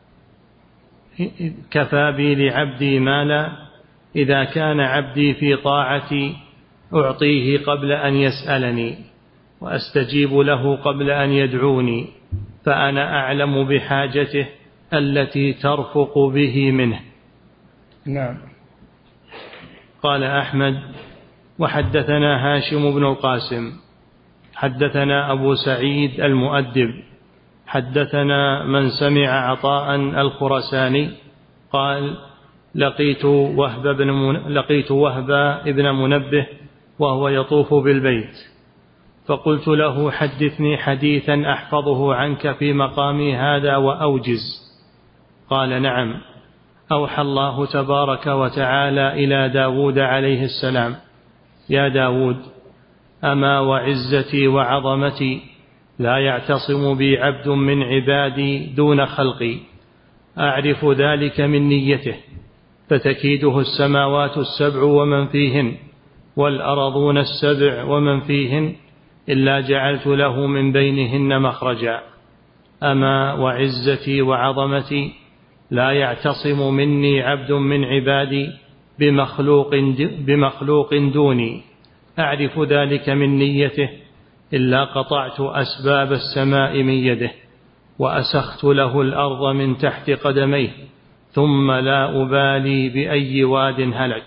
كفى بي لعبدي مالا إذا كان عبدي في طاعتي أعطيه قبل أن يسألني وأستجيب له قبل أن يدعوني، فأنا أعلم بحاجته التي ترفق به منه. نعم. قال أحمد: وحدثنا هاشم بن القاسم حدثنا أبو سعيد المؤدب حدثنا من سمع عطاء الخرساني قال: لقيت وهب بن من... لقيت وهب ابن منبه وهو يطوف بالبيت، فقلت له: حدثني حديثا أحفظه عنك في مقامي هذا وأوجز. قال: نعم. أوحى الله تبارك وتعالى إلى داود عليه السلام: يا داود، أما وعزتي وعظمتي لا يعتصم بي عبد من عبادي دون خلقي، أعرف ذلك من نيته، فتكيده السماوات السبع ومن فيهن والأرضون السبع ومن فيهن إلا جعلت له من بينهن مخرجا. أما وعزتي وعظمتي لا يعتصم مني عبد من عبادي بمخلوق, بمخلوق دوني، أعرف ذلك من نيته، إلا قطعت أسباب السماء من يده وأسخت له الأرض من تحت قدميه ثم لا أبالي بأي واد هلك.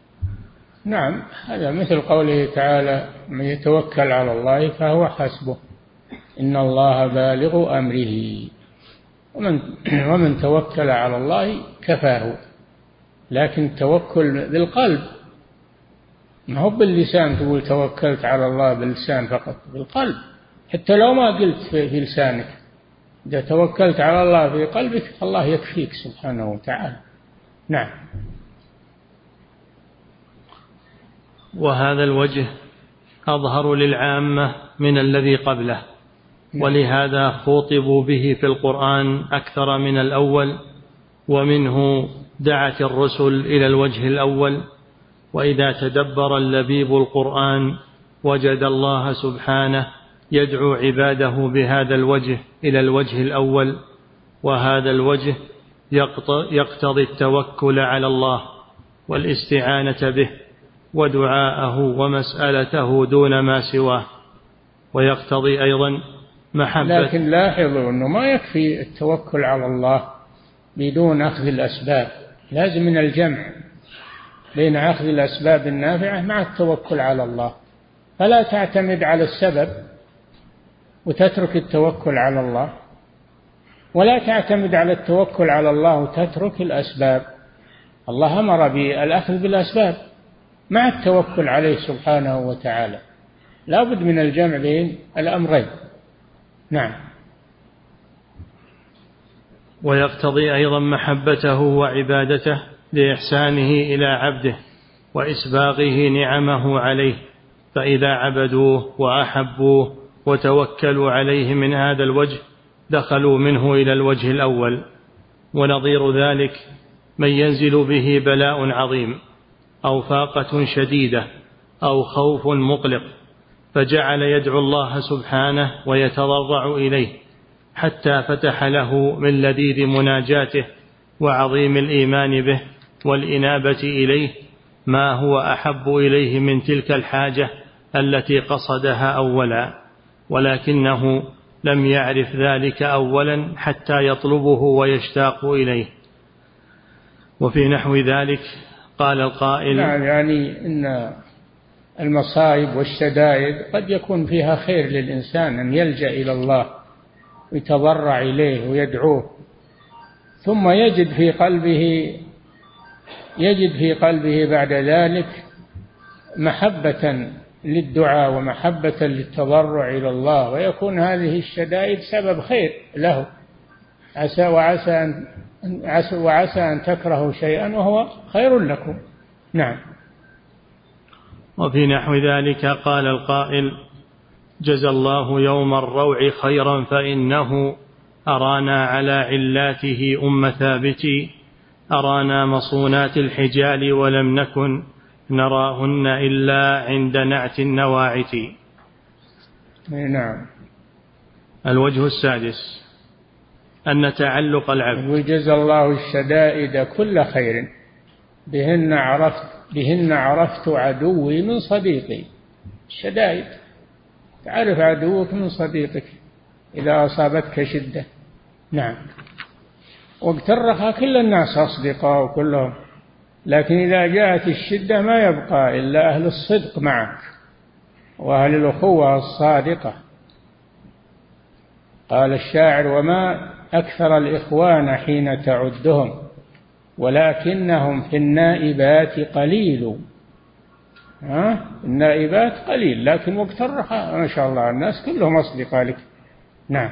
نعم، هذا مثل قوله تعالى: من يتوكل على الله فهو حسبه، إن الله بالغ أمره، ومن, ومن توكل على الله كفاه. لكن التوكل بالقلب، ما هو باللسان تقول توكلت على الله باللسان فقط، بالقلب، حتى لو ما قلت في لسانك، إذا توكلت على الله في قلبك الله يكفيك سبحانه وتعالى. نعم. وهذا الوجه أظهر للعامة من الذي قبله، ولهذا خوطبوا به في القرآن أكثر من الأول، ومنه دعت الرسل إلى الوجه الأول. وإذا تدبر اللبيب القرآن وجد الله سبحانه يدعو عباده بهذا الوجه إلى الوجه الأول، وهذا الوجه يقتضي التوكل على الله والاستعانة به ودعاءه ومسألته دون ما سواه، ويقتضي أيضا محبة. لكن لاحظوا أنه ما يكفي التوكل على الله بدون أخذ الأسباب، لازم من الجمع بين أخذ الأسباب النافعة مع التوكل على الله، فلا تعتمد على السبب وتترك التوكل على الله، ولا تعتمد على التوكل على الله وتترك الأسباب. الله أمر بالأخذ بالأسباب مع التوكل عليه سبحانه وتعالى، لا بد من الجمع بين الأمرين. نعم. ويقتضي أيضا محبته وعبادته لإحسانه إلى عبده وإسباغه نعمه عليه، فإذا عبدوه وأحبوه وتوكلوا عليه من هذا الوجه دخلوا منه إلى الوجه الأول. ونظير ذلك من ينزل به بلاء عظيم أو فاقة شديدة أو خوف مقلق، فجعل يدعو الله سبحانه ويتضرع إليه حتى فتح له من لذيذ مناجاته وعظيم الإيمان به والإنابة إليه ما هو أحب إليه من تلك الحاجة التي قصدها أولا، ولكنه لم يعرف ذلك أولا حتى يطلبه ويشتاق إليه. وفي نحو ذلك قال القائل: نعم، يعني إن المصائب والشدائد قد يكون فيها خير للإنسان أن يلجأ إلى الله ويتضرع إليه ويدعوه، ثم يجد في قلبه يجد في قلبه بعد ذلك محبة للدعاء ومحبة للتضرع إلى الله، ويكون هذه الشدائد سبب خير له. عسى وعسى أن عسى وعسى أن تكرهوا شيئا وهو خير لكم. نعم. وفي نحو ذلك قال القائل: جزى الله يوم الروع خيرا فإنه أرانا على علاته أم ثابت، أرانا مصونات الحجال ولم نكن نراهن إلا عند نعت النواعت. نعم. الوجه السادس أن تعلق العبد. وجزى الله الشدائد كل خير، بهن عرفت بهن عرفت عدوي من صديقي. الشدائد تعرف عدوك من صديقك إذا أصابتك شدة. نعم. وقت الرخاء كل الناس أصدقاء وكلهم، لكن إذا جاءت الشدة ما يبقى إلا أهل الصدق معك وأهل الأخوة الصادقة. قال الشاعر: وما أكثر الإخوان حين تعدهم، ولكنهم في النائبات قليل. ها؟ النائبات قليل، لكن وقت الرخاء ما شاء الله الناس كلهم أصدقاء لك. نعم.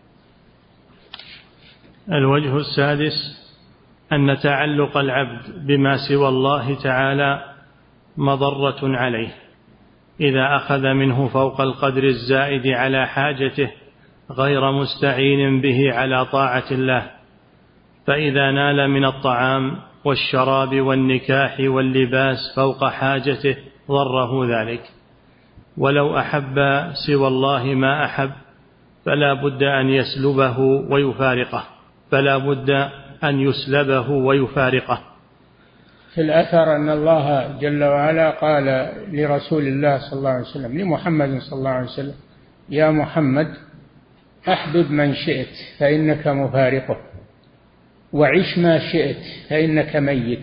الوجه السادس أن تعلق العبد بما سوى الله تعالى مضرة عليه إذا أخذ منه فوق القدر الزائد على حاجته غير مستعين به على طاعة الله، فإذا نال من الطعام والشراب والنكاح واللباس فوق حاجته ضره ذلك. ولو أحب سوى الله ما أحب فلا بد أن يسلبه ويفارقه فلا بد أن يسلبه ويفارقه. في الأثر أن الله جل وعلا قال لرسول الله صلى الله عليه وسلم، لمحمد صلى الله عليه وسلم: يا محمد أحبب من شئت فإنك مفارقه، وعش ما شئت فإنك ميت.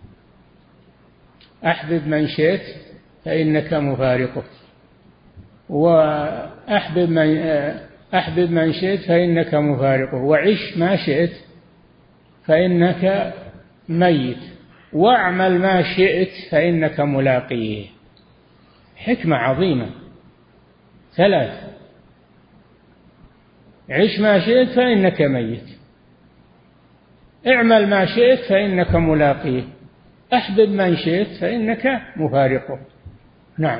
أحبب من شئت فإنك مفارقه، وأحبب من أحبب من شئت فإنك مفارقه، وعش ما شئت فإنك ميت، واعمل ما شئت فإنك ملاقيه. حكمة عظيمة ثلاث: عش ما شئت فإنك ميت، اعمل ما شئت فإنك ملاقيه، أحبب من شئت فإنك مفارقه. نعم.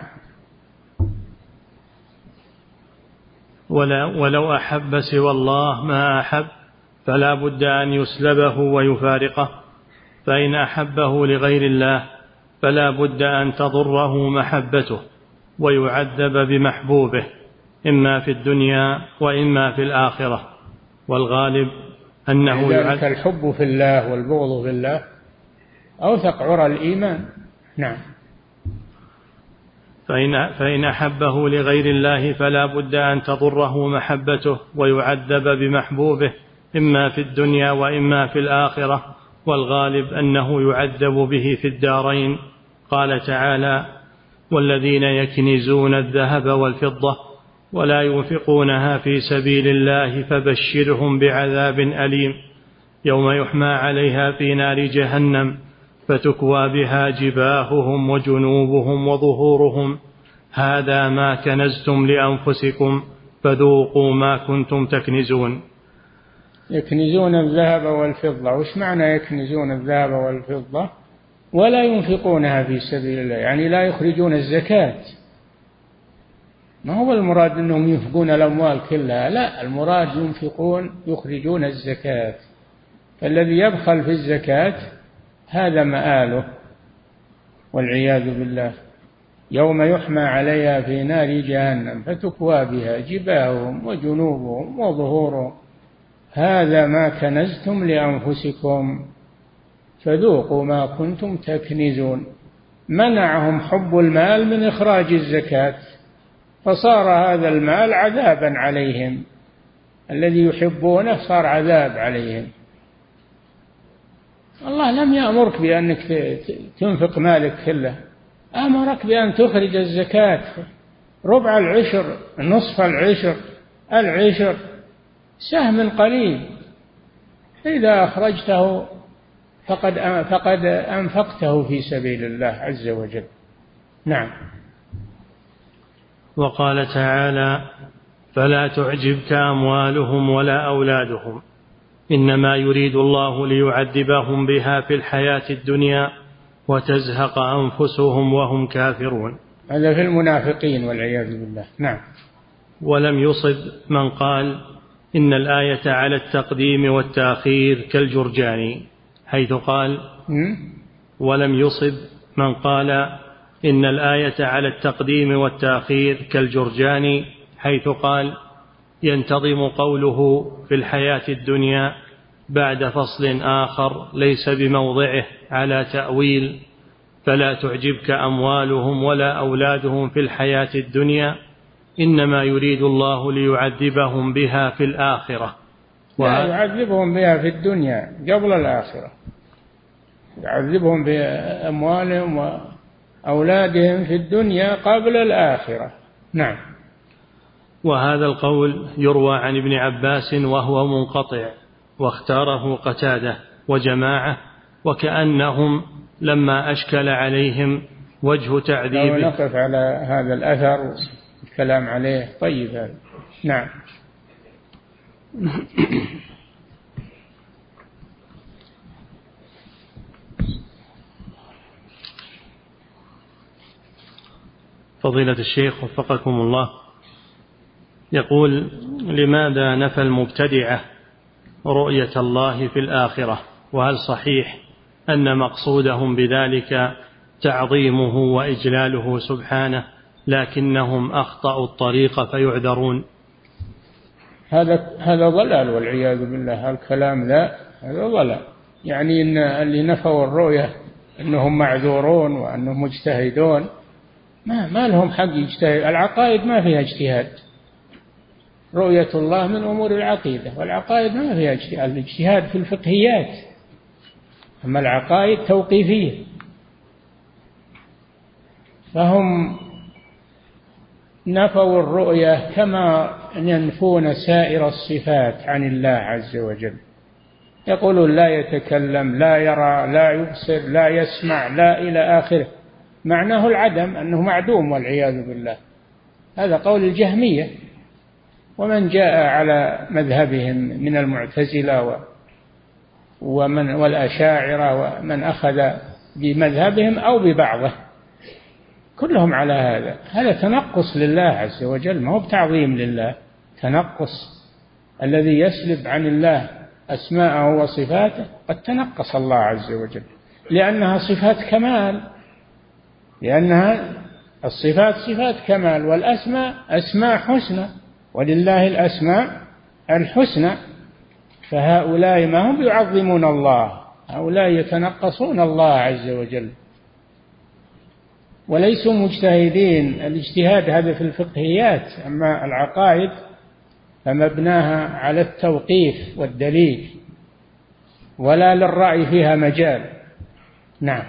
ولو أحب سوى الله ما أحب فلا بد أن يسلبه ويفارقه، فإن أحبه لغير الله فلا بد أن تضره محبته ويعذب بمحبوبه، إما في الدنيا وإما في الآخرة، والغالب أنه ذلك الحب في الله والبغض في الله أوثق عرى الإيمان. نعم. فإن, فإن أحبه لغير الله فلا بد أن تضره محبته ويعذب بمحبوبه، إما في الدنيا وإما في الآخرة، والغالب أنه يعذب به في الدارين. قال تعالى: والذين يكنزون الذهب والفضة ولا ينفقونها في سبيل الله فبشرهم بعذاب أليم يوم يحمى عليها في نار جهنم فتكوى بها جباههم وجنوبهم وظهورهم هذا ما كنزتم لأنفسكم فذوقوا ما كنتم تكنزون. يكنزون الذهب والفضة. وش معنى يكنزون الذهب والفضة؟ ولا ينفقونها في سبيل الله، يعني لا يخرجون الزكاة. ما هو المراد أنهم ينفقون الأموال كلها، لا، المراد ينفقون يخرجون الزكاة. فالذي يبخل في الزكاة هذا مآله والعياذ بالله. يوم يحمى عليها في نار جهنم فتكوى بها جباههم وجنوبهم وظهورهم هذا ما كنزتم لأنفسكم فذوقوا ما كنتم تكنزون. منعهم حب المال من إخراج الزكاة، فصار هذا المال عذابا عليهم، الذي يحبونه صار عذاب عليهم. الله لم يأمرك بأنك تنفق مالك كله، أمرك بأن تخرج الزكاة، ربع العشر، نصف العشر، العشر، سهم قليل، إذا أخرجته فقد فقد أنفقته في سبيل الله عز وجل. نعم. وقال تعالى: فلا تعجبك أموالهم ولا أولادهم إنما يريد الله ليعذبهم بها في الحياة الدنيا وتزهق أنفسهم وهم كافرون. هذا في المنافقين والعياذ بالله. نعم. ولم يصب من قال إن الآية على التقديم والتأخير كالجرجاني، حيث قال ولم يصب من قال إن الآية على التقديم والتأخير كالجرجاني، حيث قال ينتظم قوله في الحياة الدنيا بعد فصل آخر ليس بموضعه على تأويل، فلا تعجبك أموالهم ولا أولادهم في الحياة الدنيا، إنما يريد الله ليعذبهم بها في الآخرة. لا يعذبهم بها في الدنيا قبل الآخرة، يعذبهم بأموالهم وأولادهم في الدنيا قبل الآخرة. نعم. وهذا القول يروى عن ابن عباس وهو منقطع، واختاره قتادة وجماعة، وكأنهم لما أشكل عليهم وجه تعذيب. لو نقف على هذا الأثر والكلام عليه طيب هذا. نعم. فضيلة الشيخ وفقكم الله، يقول لماذا نفى المبتدعة رؤية الله في الآخرة، وهل صحيح أن مقصودهم بذلك تعظيمه وإجلاله سبحانه لكنهم أخطأوا الطريق فيعذرون؟ هذا هذا ضلال والعياذ بالله. الكلام لا، هذا ضلال. يعني إن اللي نفوا الرؤية أنهم معذورون وأنهم مجتهدون، ما ما لهم حق يجتهد. العقائد ما فيها اجتهاد. رؤية الله من أمور العقيدة، والعقائد ما فيها اجتهاد. الاجتهاد في الفقهيات، أما العقائد توقيفية. فهم نفوا الرؤية كما ينفون سائر الصفات عن الله عز وجل. يقولون لا يتكلم، لا يرى، لا يبصر، لا يسمع، لا إلى آخره، معناه العدم، أنه معدوم والعياذ بالله. هذا قول الجهمية، ومن جاء على مذهبهم من المعتزلة ومن والأشاعرة ومن أخذ بمذهبهم أو ببعضه، كلهم على هذا. هذا تنقص لله عز وجل، ما هو بتعظيم لله، تنقص. الذي يسلب عن الله أسماءه وصفاته قد تنقص الله عز وجل، لأنها صفات كمال، لأنها الصفات صفات كمال، والأسماء أسماء حسنى، ولله الأسماء الحسنى. فهؤلاء ما هم يعظمون الله، هؤلاء يتنقصون الله عز وجل وليسوا مجتهدين. الاجتهاد هذا في الفقهيات، أما العقائد فمبناها على التوقيف والدليل، ولا للرأي فيها مجال. نعم.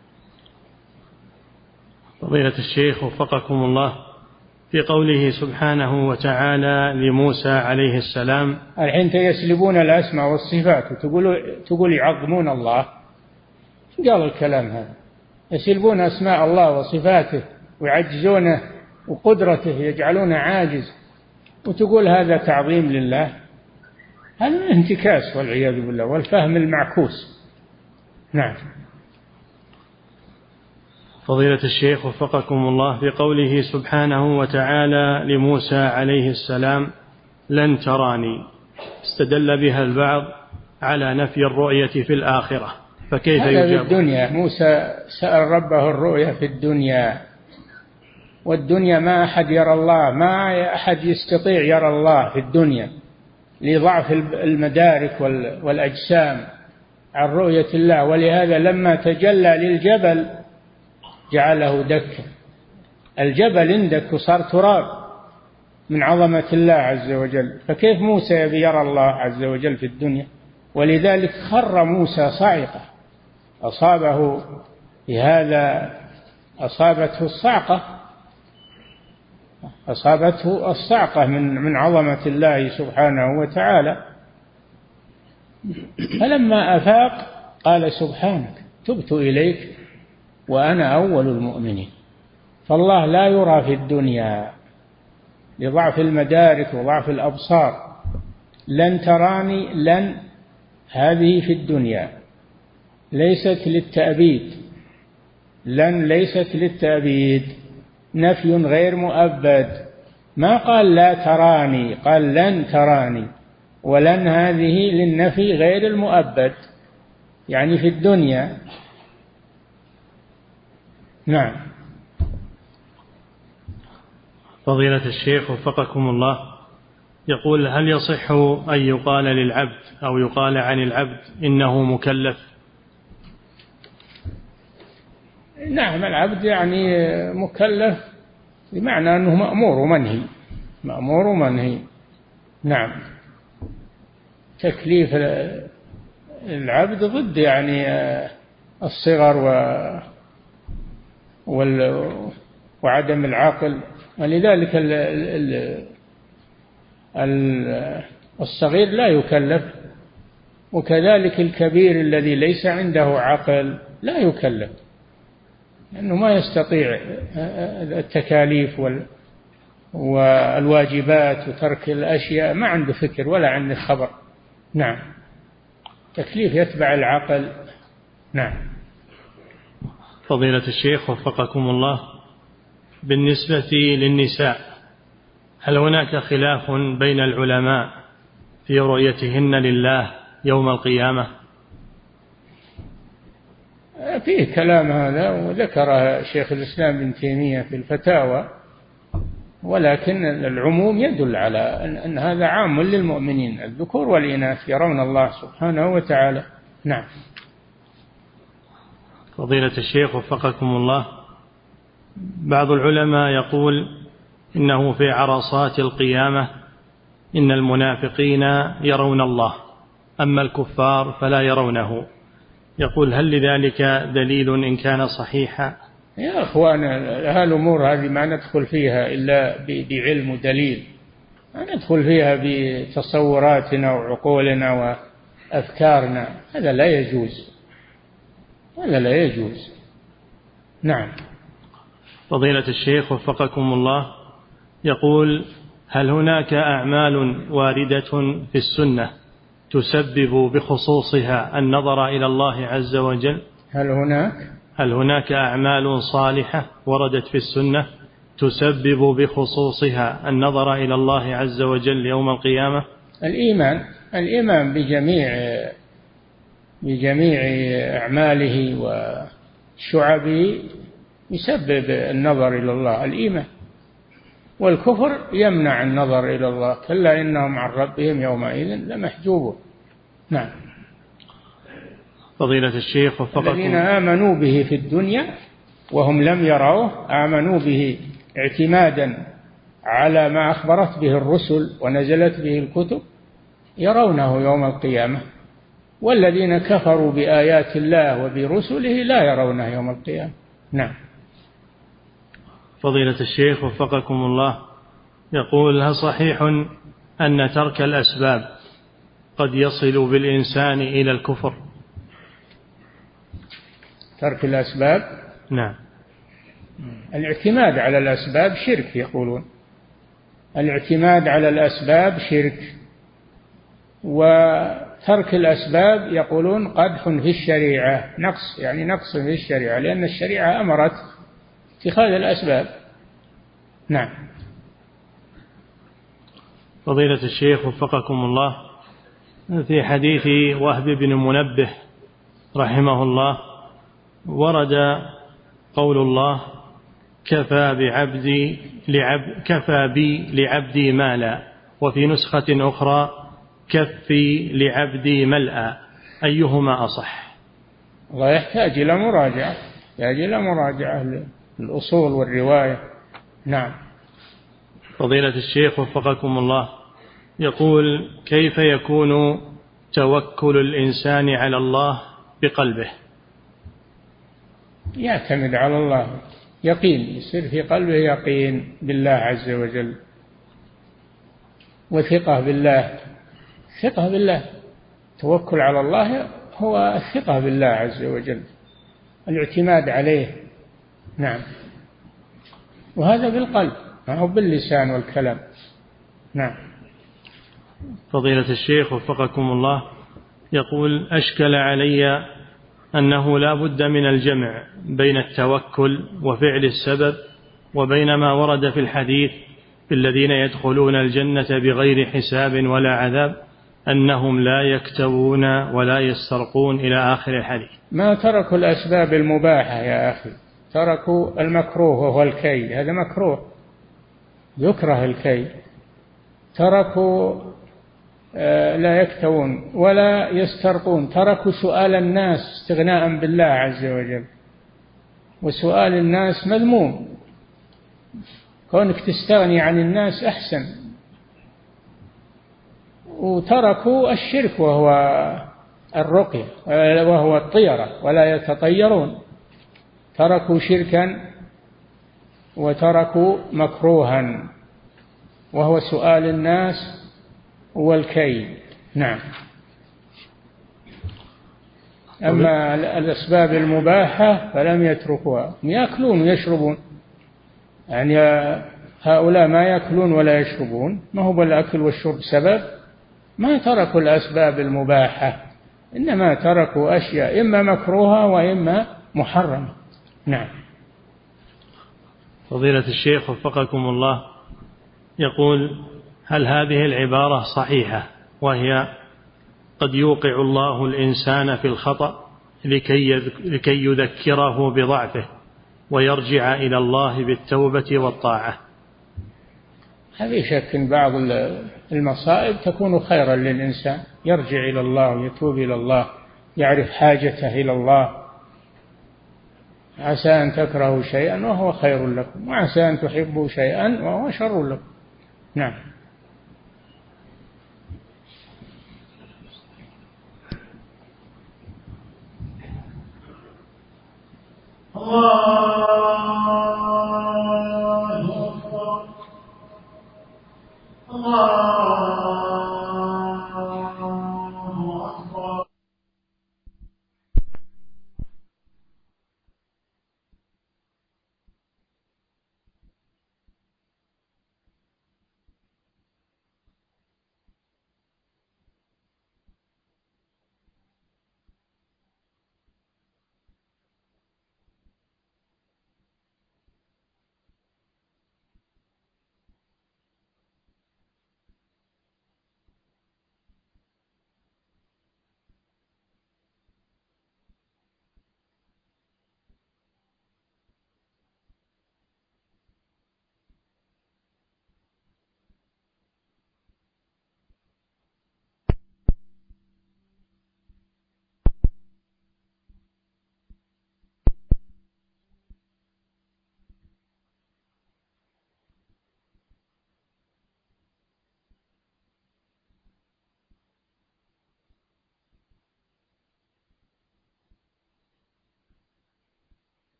فضيلة الشيخ وفقكم الله، في قوله سبحانه وتعالى لموسى عليه السلام الحين يسلبون الأسماء والصفات وتقول تقول يعظمون الله. قال الكلام هذا، يسلبون أسماء الله وصفاته ويعجزونه وقدرته، يجعلونه عاجز، وتقول هذا تعظيم لله. هذا انتكاس والعياذ بالله، والفهم المعكوس. نعم. فضيلة الشيخ وفقكم الله، في قوله سبحانه وتعالى لموسى عليه السلام لن تراني، استدل بها البعض على نفي الرؤية في الآخرة، فكيف يجاب؟ في الدنيا موسى سأل ربه الرؤية في الدنيا، والدنيا ما أحد يرى الله، ما أحد يستطيع يرى الله في الدنيا لضعف المدارك والأجسام عن رؤية الله. ولهذا لما تجلى للجبل جعله دكا، الجبل اندك وصار تراب من عظمة الله عز وجل، فكيف موسى يبي يرى الله عز وجل في الدنيا؟ ولذلك خر موسى صاعقة، أصابه بهذا أصابته الصعقة، أصابته الصعقة من من عظمة الله سبحانه وتعالى. فلما أفاق قال سبحانك تبت إليك وأنا أول المؤمنين. فالله لا يرى في الدنيا لضعف المدارك وضعف الأبصار. لن تراني، لن هذه في الدنيا ليست للتأبيد، لن ليست للتأبيد، نفي غير مؤبد. ما قال لا تراني، قال لن تراني، ولن هذه للنفي غير المؤبد، يعني في الدنيا. نعم. فضيلة الشيخ وفقكم الله، يقول: هل يصح أن يقال للعبد أو يقال عن العبد إنه مكلف؟ نعم، العبد يعني مكلف بمعنى أنه مأمور ومنهي، مأمور ومنهي. نعم، تكليف العبد ضد يعني الصغر وال وعدم العقل، ولذلك ال ال الصغير لا يكلف، وكذلك الكبير الذي ليس عنده عقل لا يكلف، لأنه ما يستطيع التكاليف والواجبات وترك الأشياء، ما عنده فكر ولا عنده خبر. نعم، تكليف يتبع العقل. نعم. فضيلة الشيخ وفقكم الله، بالنسبة للنساء هل هناك خلاف بين العلماء في رؤيتهن لله يوم القيامة؟ فيه كلام هذا، وذكره شيخ الإسلام ابن تيمية في الفتاوى، ولكن العموم يدل على أن هذا عام للمؤمنين، الذكور والإناث يرون الله سبحانه وتعالى. نعم. فضيلة الشيخ وفقكم الله، بعض العلماء يقول إنه في عرصات القيامة إن المنافقين يرون الله، أما الكفار فلا يرونه. يقول: هل لذلك دليل إن كان صحيحا؟ يا أخوان، هالأمور هذه ما ندخل فيها إلا بعلم ودليل، ما ندخل فيها بتصوراتنا وعقولنا وأفكارنا، هذا لا يجوز، هذا لا يجوز. نعم. فضيلة الشيخ وفقكم الله، يقول: هل هناك أعمال واردة في السنة تسبب بخصوصها النظر إلى الله عز وجل؟ هل هناك هل هناك أعمال صالحة وردت في السنة تسبب بخصوصها النظر إلى الله عز وجل يوم القيامة؟ الإيمان الإيمان بجميع بجميع أعماله وشعبه يسبب النظر إلى الله، الإيمان. والكفر يمنع النظر إلى الله، كلا إنهم عن ربهم يومئذ لمحجوبون. نعم. فضيلة الشيخ وفقكم، الذين آمنوا به في الدنيا وهم لم يروه، آمنوا به اعتمادا على ما أخبرت به الرسل ونزلت به الكتب، يرونه يوم القيامة. والذين كفروا بآيات الله وبرسله لا يرونه يوم القيامة. نعم. فضيلة الشيخ وفقكم الله، يقول: هل صحيح أن ترك الأسباب قد يصل بالإنسان إلى الكفر؟ ترك الأسباب؟ نعم. الاعتماد على الأسباب شرك، يقولون الاعتماد على الأسباب شرك، وترك الأسباب يقولون قدح في الشريعة، نقص، يعني نقص في الشريعة، لأن الشريعة أمرت اتخاذ الأسباب. نعم. فضيلة الشيخ وفقكم الله، في حديث وهب بن منبه رحمه الله ورد قول الله: كفى بعبدي لعب كفى بي لعبدي مالا، وفي نسخة أخرى: كفي لعبدي ملأ، أيهما أصح؟ الله يحتاج إلى مراجعة، يحتاج إلى مراجعة الأصول والرواية. نعم. فضيلة الشيخ وفقكم الله، يقول: كيف يكون توكل الإنسان على الله بقلبه؟ يعتمد على الله، يقين، يصير في قلبه يقين بالله عز وجل، وثقة بالله. ثقة بالله، توكل على الله هو الثقة بالله عز وجل، الاعتماد عليه. نعم. وهذا بالقلب، ما هو باللسان والكلام. نعم. فضيلة الشيخ وفقكم الله، يقول: أشكل علي أنه لا بد من الجمع بين التوكل وفعل السبب وبين ما ورد في الحديث: الذين يدخلون الجنة بغير حساب ولا عذاب، أنهم لا يكتوون ولا يسترقون إلى آخر الحديث. ما تركوا الأسباب المباحة يا أخي، تركوا المكروه وهو الكي، هذا مكروه يكره الكي. تركوا لا يكتوون ولا يسترقون، تركوا سؤال الناس استغناء بالله عز وجل، وسؤال الناس مذموم، كونك تستغني عن الناس أحسن. وتركوا الشرك وهو الرقية وهو الطيرة، ولا يتطيرون، تركوا شركا وتركوا مكروها وهو سؤال الناس والكي. نعم. أما الأسباب المباحة فلم يتركوها، يأكلون ويشربون، يعني هؤلاء ما يأكلون ولا يشربون، ما هو بالأكل والشرب سبب؟ ما تركوا الأسباب المباحة، إنما تركوا أشياء إما مكروهة وإما محرمة. نعم. فضيلة الشيخ وفقكم الله، يقول: هل هذه العبارة صحيحة، وهي قد يوقع الله الإنسان في الخطأ لكي يذكره بضعفه ويرجع إلى الله بالتوبة والطاعة؟ هذه شك، بعض المصائب تكون خيرا للإنسان، يرجع إلى الله ويتوب إلى الله، يعرف حاجته إلى الله. عسى أن تكرهوا شيئا وهو خير لكم، وعسى أن تحبوا شيئا وهو شر لكم. نعم. الله